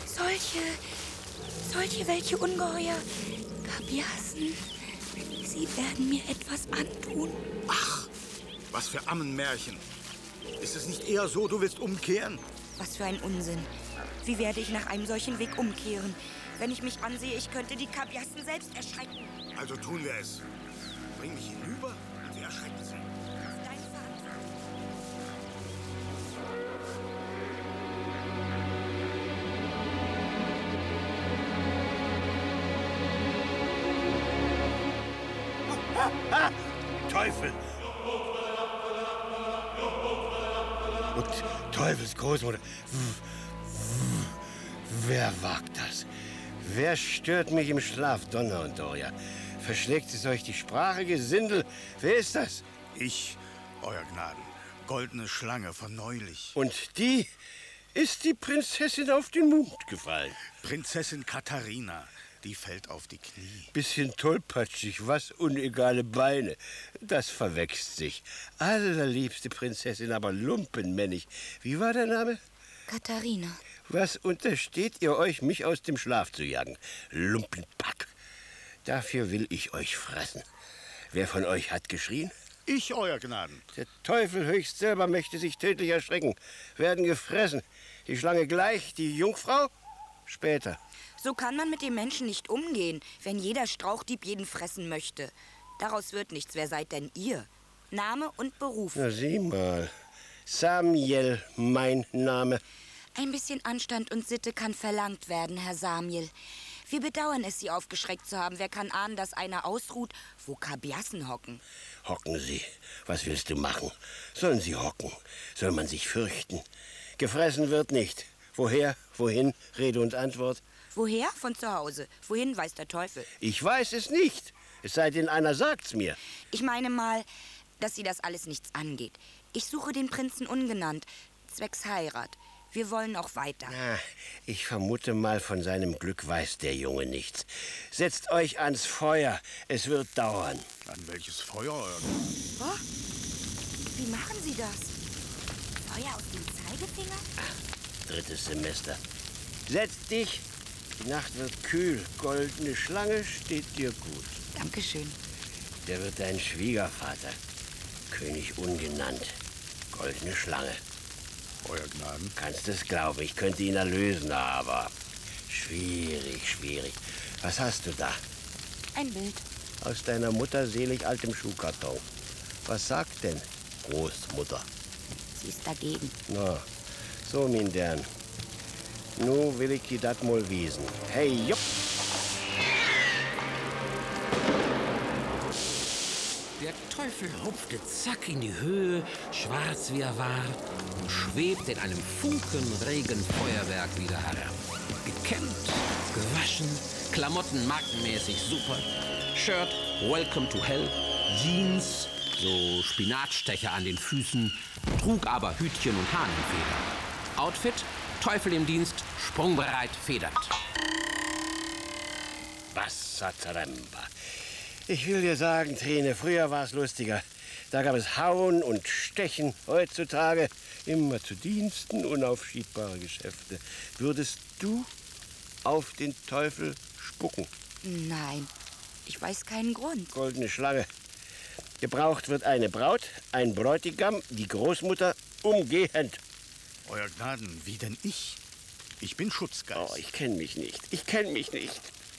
Welche Ungeheuer. Kapiassen. Sie werden mir etwas antun. Ach, was für Ammenmärchen. Ist es nicht eher so, du willst umkehren? Was für ein Unsinn. Wie werde ich nach einem solchen Weg umkehren? Wenn ich mich ansehe, ich könnte die Kapiassen selbst erschrecken. Also tun wir es. Bring mich hinüber und wir erschrecken sie. Auf deine Verantwortung. Teufel! Und Teufelsgroßmutter. Wer wagt das? Wer stört mich im Schlaf, Donner und Doria? Verschlägt es euch die Sprache, Gesindel? Wer ist das? Ich, Euer Gnaden. Goldene Schlange von neulich. Und die ist die Prinzessin auf den Mund gefallen. Prinzessin Katharina, die fällt auf die Knie. Bisschen tollpatschig, was unegale Beine. Das verwechselt sich. Allerliebste Prinzessin, aber lumpenmännig. Wie war der Name? Katharina. Was untersteht ihr euch, mich aus dem Schlaf zu jagen? Lumpenpack. Dafür will ich euch fressen. Wer von euch hat geschrien? Ich, Euer Gnaden. Der Teufel höchst selber möchte sich tödlich erschrecken. Werden gefressen. Die Schlange gleich, die Jungfrau später. So kann man mit dem Menschen nicht umgehen, wenn jeder Strauchdieb jeden fressen möchte. Daraus wird nichts. Wer seid denn ihr? Name und Beruf. Na, sieh mal. Samiel, mein Name. Ein bisschen Anstand und Sitte kann verlangt werden, Herr Samiel. Wir bedauern es, Sie aufgeschreckt zu haben. Wer kann ahnen, dass einer ausruht, wo Kabiassen hocken? Hocken Sie. Was willst du machen? Sollen sie hocken? Soll man sich fürchten? Gefressen wird nicht. Woher? Wohin? Rede und Antwort. Woher? Von zu Hause. Wohin, weiß der Teufel. Ich weiß es nicht. Es sei denn, einer sagt's mir. Ich meine mal, dass Sie das alles nichts angeht. Ich suche den Prinzen ungenannt, zwecks Heirat. Wir wollen auch weiter. Na, ich vermute mal, von seinem Glück weiß der Junge nichts. Setzt euch ans Feuer. Es wird dauern. An welches Feuer? Oh, wie machen Sie das? Feuer aus dem Zeigefinger? Ach, 3. Semester. Setz dich. Die Nacht wird kühl. Goldene Schlange steht dir gut. Dankeschön. Der wird dein Schwiegervater. König ungenannt. Goldene Schlange. Euer Gnaden. Kannst es glauben, ich könnte ihn erlösen, aber schwierig, schwierig. Was hast du da? Ein Bild. Aus deiner Mutter selig altem Schuhkarton. Was sagt denn Großmutter? Sie ist dagegen. Na, so mindern. Nu will ich die dat mal wiesen. Hey, jupp! Der Teufel hupfte zack in die Höhe, schwarz wie er war, und schwebte in einem funkenregen Feuerwerk wieder herab. Gekämmt, gewaschen, Klamotten markenmäßig super, Shirt Welcome to Hell, Jeans, so Spinatstecher an den Füßen, trug aber Hütchen und Hahnenfeder. Outfit, Teufel im Dienst, sprungbereit, federnd. Bassazaramba. Ich will dir sagen, Trine, früher war es lustiger. Da gab es Hauen und Stechen. Heutzutage immer zu Diensten, unaufschiebare Geschäfte. Würdest du auf den Teufel spucken? Nein, ich weiß keinen Grund. Goldene Schlange. Gebraucht wird eine Braut, ein Bräutigam, die Großmutter umgehend. Euer Gnaden, wie denn ich? Ich bin Schutzgeist. Oh, ich kenne mich nicht. Ich kenne mich nicht.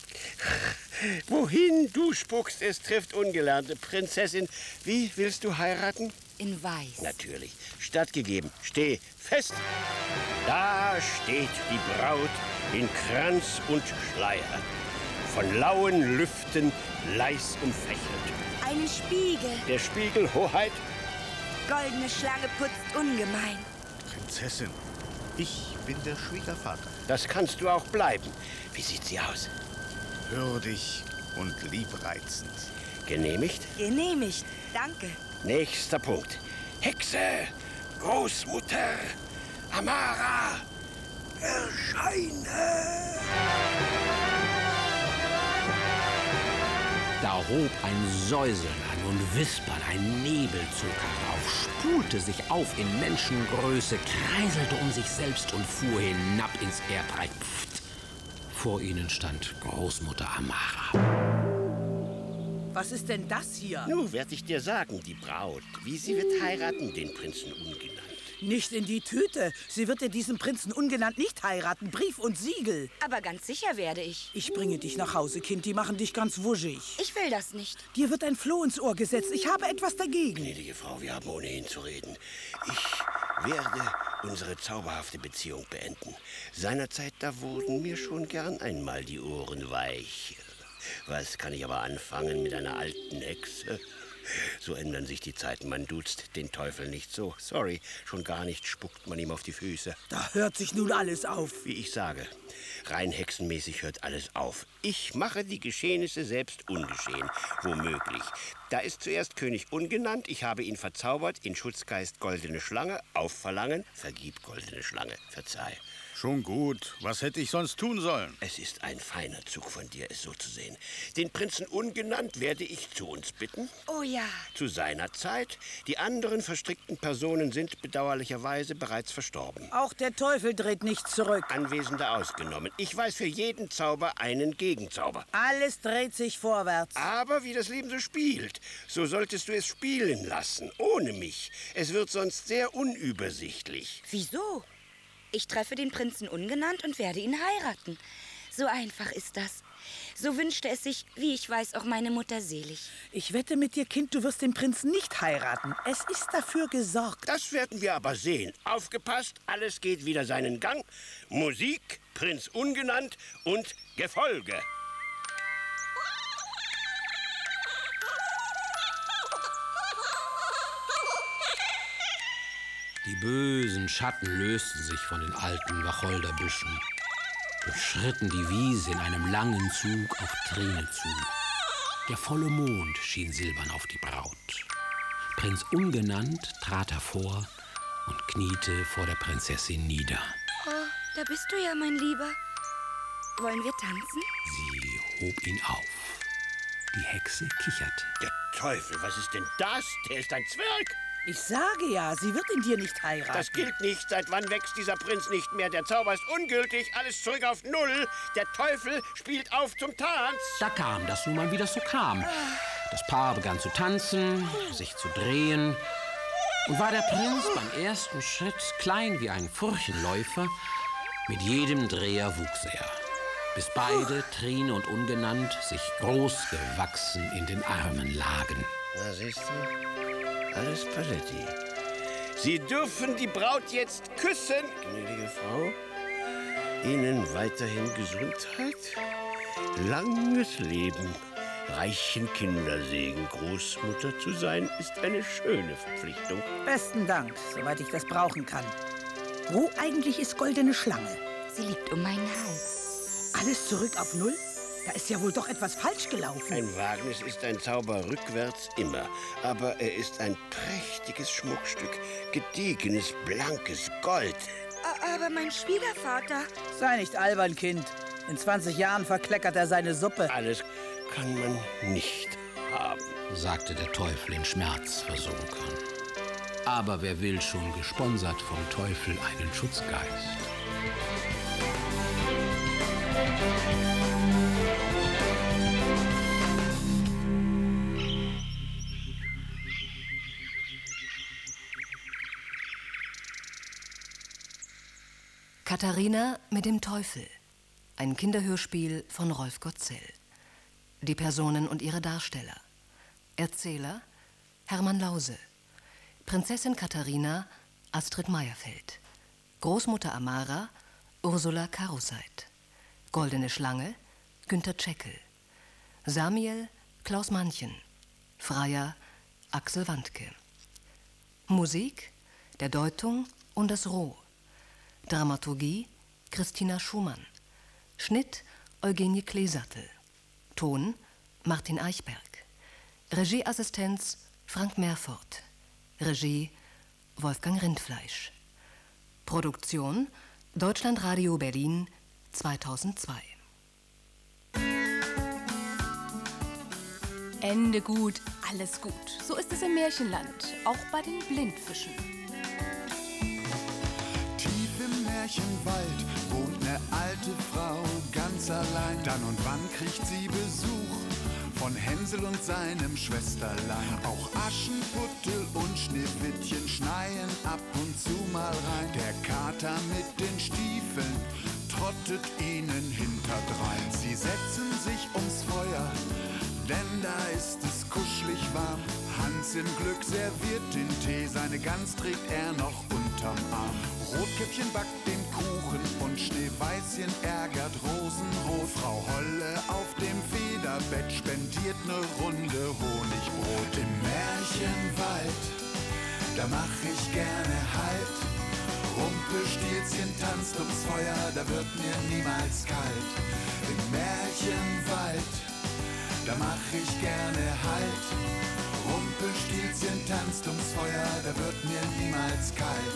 Wohin du spuckst, es trifft ungelernte Prinzessin. Wie willst du heiraten? In Weiß. Natürlich. Stattgegeben. Steh fest. Da steht die Braut in Kranz und Schleier, von lauen Lüften leis umfächelt. Einen Spiegel. Der Spiegel, Hoheit. Goldene Schlange putzt ungemein. Prinzessin, ich bin der Schwiegervater. Das kannst du auch bleiben. Wie sieht sie aus? Würdig und liebreizend. Genehmigt? Genehmigt, danke. Nächster Punkt. Hexe, Großmutter, Amara, erscheine! Da hob ein Säuseln an und Wispern, ein Nebel zog herauf, spulte sich auf in Menschengröße, kreiselte um sich selbst und fuhr hinab ins Erdreich. Pft. Vor ihnen stand Großmutter Amara. Was ist denn das hier? Nun werd ich dir sagen, die Braut, wie sie wird heiraten, den Prinzen ungenannt. Nicht in die Tüte. Sie wird diesen Prinzen ungenannt nicht heiraten. Brief und Siegel. Aber ganz sicher werde ich. Ich bringe dich nach Hause, Kind. Die machen dich ganz wuschig. Ich will das nicht. Dir wird ein Floh ins Ohr gesetzt. Ich habe etwas dagegen. Gnädige Frau, wir haben ohnehin zu reden. Ich werde unsere zauberhafte Beziehung beenden. Seinerzeit, da wurden mir schon gern einmal die Ohren weich. Was kann ich aber anfangen mit einer alten Hexe? So ändern sich die Zeiten. Man duzt den Teufel nicht so. Sorry, schon gar nicht spuckt man ihm auf die Füße. Da hört sich nun alles auf. Wie ich sage, rein hexenmäßig hört alles auf. Ich mache die Geschehnisse selbst ungeschehen, womöglich. Da ist zuerst König ungenannt. Ich habe ihn verzaubert in Schutzgeist Goldene Schlange. Auf Verlangen, vergib Goldene Schlange, verzeih. Schon gut. Was hätte ich sonst tun sollen? Es ist ein feiner Zug von dir, es so zu sehen. Den Prinzen ungenannt werde ich zu uns bitten. Oh ja. Zu seiner Zeit. Die anderen verstrickten Personen sind bedauerlicherweise bereits verstorben. Auch der Teufel dreht nicht zurück. Anwesende ausgenommen. Ich weiß für jeden Zauber einen Gegenzauber. Alles dreht sich vorwärts. Aber wie das Leben so spielt, so solltest du es spielen lassen, ohne mich. Es wird sonst sehr unübersichtlich. Wieso? Ich treffe den Prinzen ungenannt und werde ihn heiraten. So einfach ist das. So wünschte es sich, wie ich weiß, auch meine Mutter selig. Ich wette mit dir, Kind, du wirst den Prinzen nicht heiraten. Es ist dafür gesorgt. Das werden wir aber sehen. Aufgepasst, alles geht wieder seinen Gang. Musik, Prinz ungenannt und Gefolge. Die bösen Schatten lösten sich von den alten Wacholderbüschen und schritten die Wiese in einem langen Zug auf Trine zu. Der volle Mond schien silbern auf die Braut. Prinz ungenannt trat hervor und kniete vor der Prinzessin nieder. Oh, da bist du ja, mein Lieber. Wollen wir tanzen? Sie hob ihn auf. Die Hexe kicherte. Der Teufel, was ist denn das? Der ist ein Zwerg. Ich sage ja, sie wird in dir nicht heiraten. Das gilt nicht. Seit wann wächst dieser Prinz nicht mehr? Der Zauber ist ungültig. Alles zurück auf Null. Der Teufel spielt auf zum Tanz. Da kam das nun mal, wie das so kam. Das Paar begann zu tanzen, sich zu drehen. Und war der Prinz beim ersten Schritt klein wie ein Furchenläufer, mit jedem Dreher wuchs er. Bis beide, Trine und ungenannt, sich groß gewachsen in den Armen lagen. Na, siehst du? Alles Paletti. Sie dürfen die Braut jetzt küssen, gnädige Frau. Ihnen weiterhin Gesundheit, langes Leben, reichen Kindersegen. Großmutter zu sein, ist eine schöne Verpflichtung. Besten Dank, soweit ich das brauchen kann. Wo eigentlich ist Goldene Schlange? Sie liegt um meinen Hals. Alles zurück auf Null? Da ist ja wohl doch etwas falsch gelaufen. Ein Wagnis ist ein Zauber rückwärts immer. Aber er ist ein prächtiges Schmuckstück. Gediegenes, blankes Gold. Aber mein Schwiegervater... Sei nicht albern, Kind. In 20 Jahren verkleckert er seine Suppe. Alles kann man nicht haben, sagte der Teufel in Schmerz versunken. Aber wer will schon gesponsert vom Teufel einen Schutzgeist? Katharina mit dem Teufel. Ein Kinderhörspiel von Rolf Gotzel. Die Personen und ihre Darsteller. Erzähler Hermann Lause. Prinzessin Katharina Astrid Meierfeld. Großmutter Amara Ursula Karuseit. Goldene Schlange Günter Tscheckel. Samiel Klaus Manchen. Freier Axel Wandke. Musik der Deutung und das Roh. Dramaturgie Christina Schumann. Schnitt Eugenie Kleesattel. Ton Martin Eichberg. Regieassistenz Frank Meerfort. Regie Wolfgang Rindfleisch. Produktion Deutschlandradio Berlin 2002. Ende gut, alles gut. So ist es im Märchenland, auch bei den Blindfischen. Tief im Märchenwald wohnt eine alte Frau ganz allein. Dann und wann kriegt sie Besuch von Hänsel und seinem Schwesterlein. Auch Aschenputtel und Schneewittchen schneien ab und zu mal rein. Der Kater mit den Stiefeln trottet ihnen hinterdrein. Sie setzen sich ums Feuer, denn da ist es kuschelig warm. Hans im Glück serviert den Tee, seine Gans trägt er noch unterm Arm. Rotkäppchen backt den Kuchen und Schneeweißchen ärgert Rosenrot. Frau Holle auf dem Federbett Elisabeth spendiert ne Runde Honigbrot. Im Märchenwald, da mach ich gerne Halt. Rumpelstilzchen tanzt ums Feuer, da wird mir niemals kalt. Im Märchenwald, da mach ich gerne Halt. Rumpelstilzchen tanzt ums Feuer, da wird mir niemals kalt.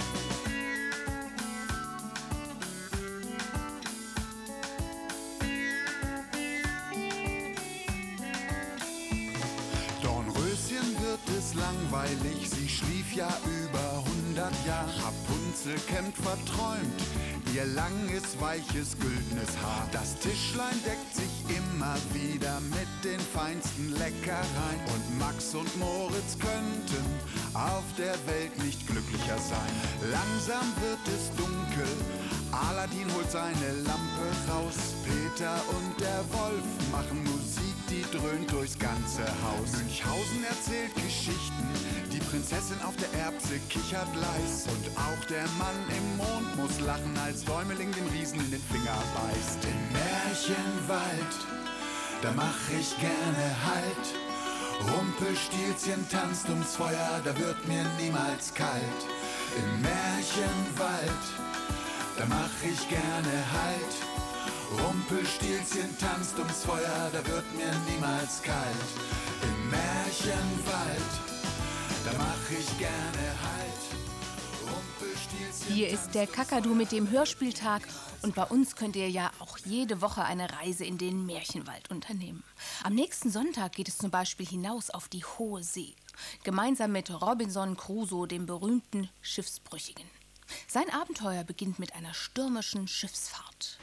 Dornröschen wird es langweilig, sie schlief ja über 100 Jahre. Rapunzel kämmt verträumt ihr langes, weiches, güldnes Haar. Das Tischlein deckt sich immer wieder mit den feinsten Leckereien. Und Max und Moritz könnten auf der Welt nicht glücklicher sein. Langsam wird es dunkel, Aladdin holt seine Lampe raus. Peter und der Wolf machen Musik, die dröhnt durchs ganze Haus. Münchhausen erzählt Geschichten, die Prinzessin auf der Erbse kichert leis. Und auch der Mann im Mond muss lachen, als Däumeling dem Riesen in den Finger beißt. Im Märchenwald, da mach ich gerne Halt. Rumpelstilzchen tanzt ums Feuer, da wird mir niemals kalt. Im Märchenwald, da mach ich gerne Halt. Rumpelstilzchen tanzt ums Feuer, da wird mir niemals kalt. Im Märchenwald, da mach ich gerne Halt. Rumpelstilzchen. Hier ist der Kakadu mit dem Hörspieltag und bei uns könnt ihr ja auch jede Woche eine Reise in den Märchenwald unternehmen. Am nächsten Sonntag geht es zum Beispiel hinaus auf die Hohe See, gemeinsam mit Robinson Crusoe, dem berühmten Schiffsbrüchigen. Sein Abenteuer beginnt mit einer stürmischen Schiffsfahrt.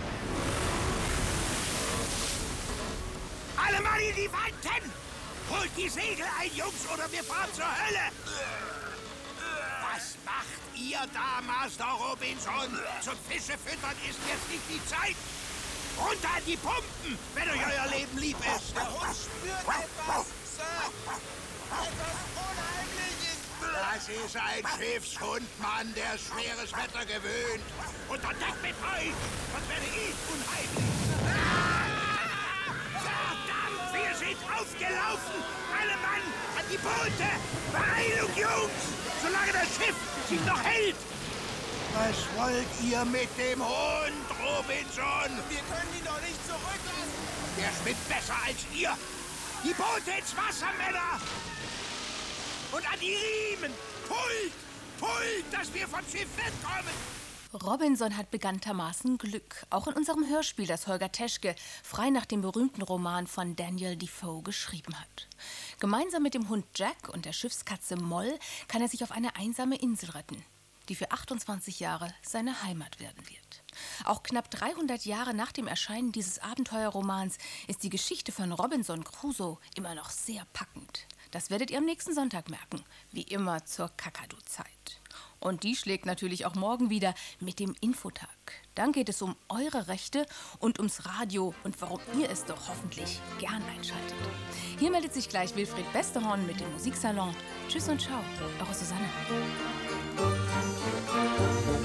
Alle Mann in die Wanten! Holt die Segel ein, Jungs, oder wir fahren zur Hölle! Was macht ihr da, Master Robinson? Zum Fische füttern ist jetzt nicht die Zeit! Runter an die Pumpen, wenn euch euer Leben lieb ist! Der Hund spürt etwas, Sir! Etwas Unheimliches! Das ist ein Schiffshund, Mann, der schweres Wetter gewöhnt. Unter Deck mit euch, sonst werde ich unheimlich. Verdammt, wir sind aufgelaufen. Alle Mann an die Boote. Beeilung, Jungs, solange das Schiff sich noch hält. Was wollt ihr mit dem Hund, Robinson? Wir können ihn doch nicht zurücklassen. Der schwimmt besser als ihr. Die Boote ins Wasser, Männer. Und an die Riemen! Pult! Pult, dass wir vom Schiff wegkommen! Robinson hat bekanntermaßen Glück. Auch in unserem Hörspiel, das Holger Teschke frei nach dem berühmten Roman von Daniel Defoe geschrieben hat. Gemeinsam mit dem Hund Jack und der Schiffskatze Moll kann er sich auf eine einsame Insel retten, die für 28 Jahre seine Heimat werden wird. Auch knapp 300 Jahre nach dem Erscheinen dieses Abenteuerromans ist die Geschichte von Robinson Crusoe immer noch sehr packend. Das werdet ihr am nächsten Sonntag merken, wie immer zur Kakadu-Zeit. Und die schlägt natürlich auch morgen wieder mit dem Infotag. Dann geht es um eure Rechte und ums Radio und warum ihr es doch hoffentlich gern einschaltet. Hier meldet sich gleich Wilfried Besterhorn mit dem Musiksalon. Tschüss und ciao, eure Susanne.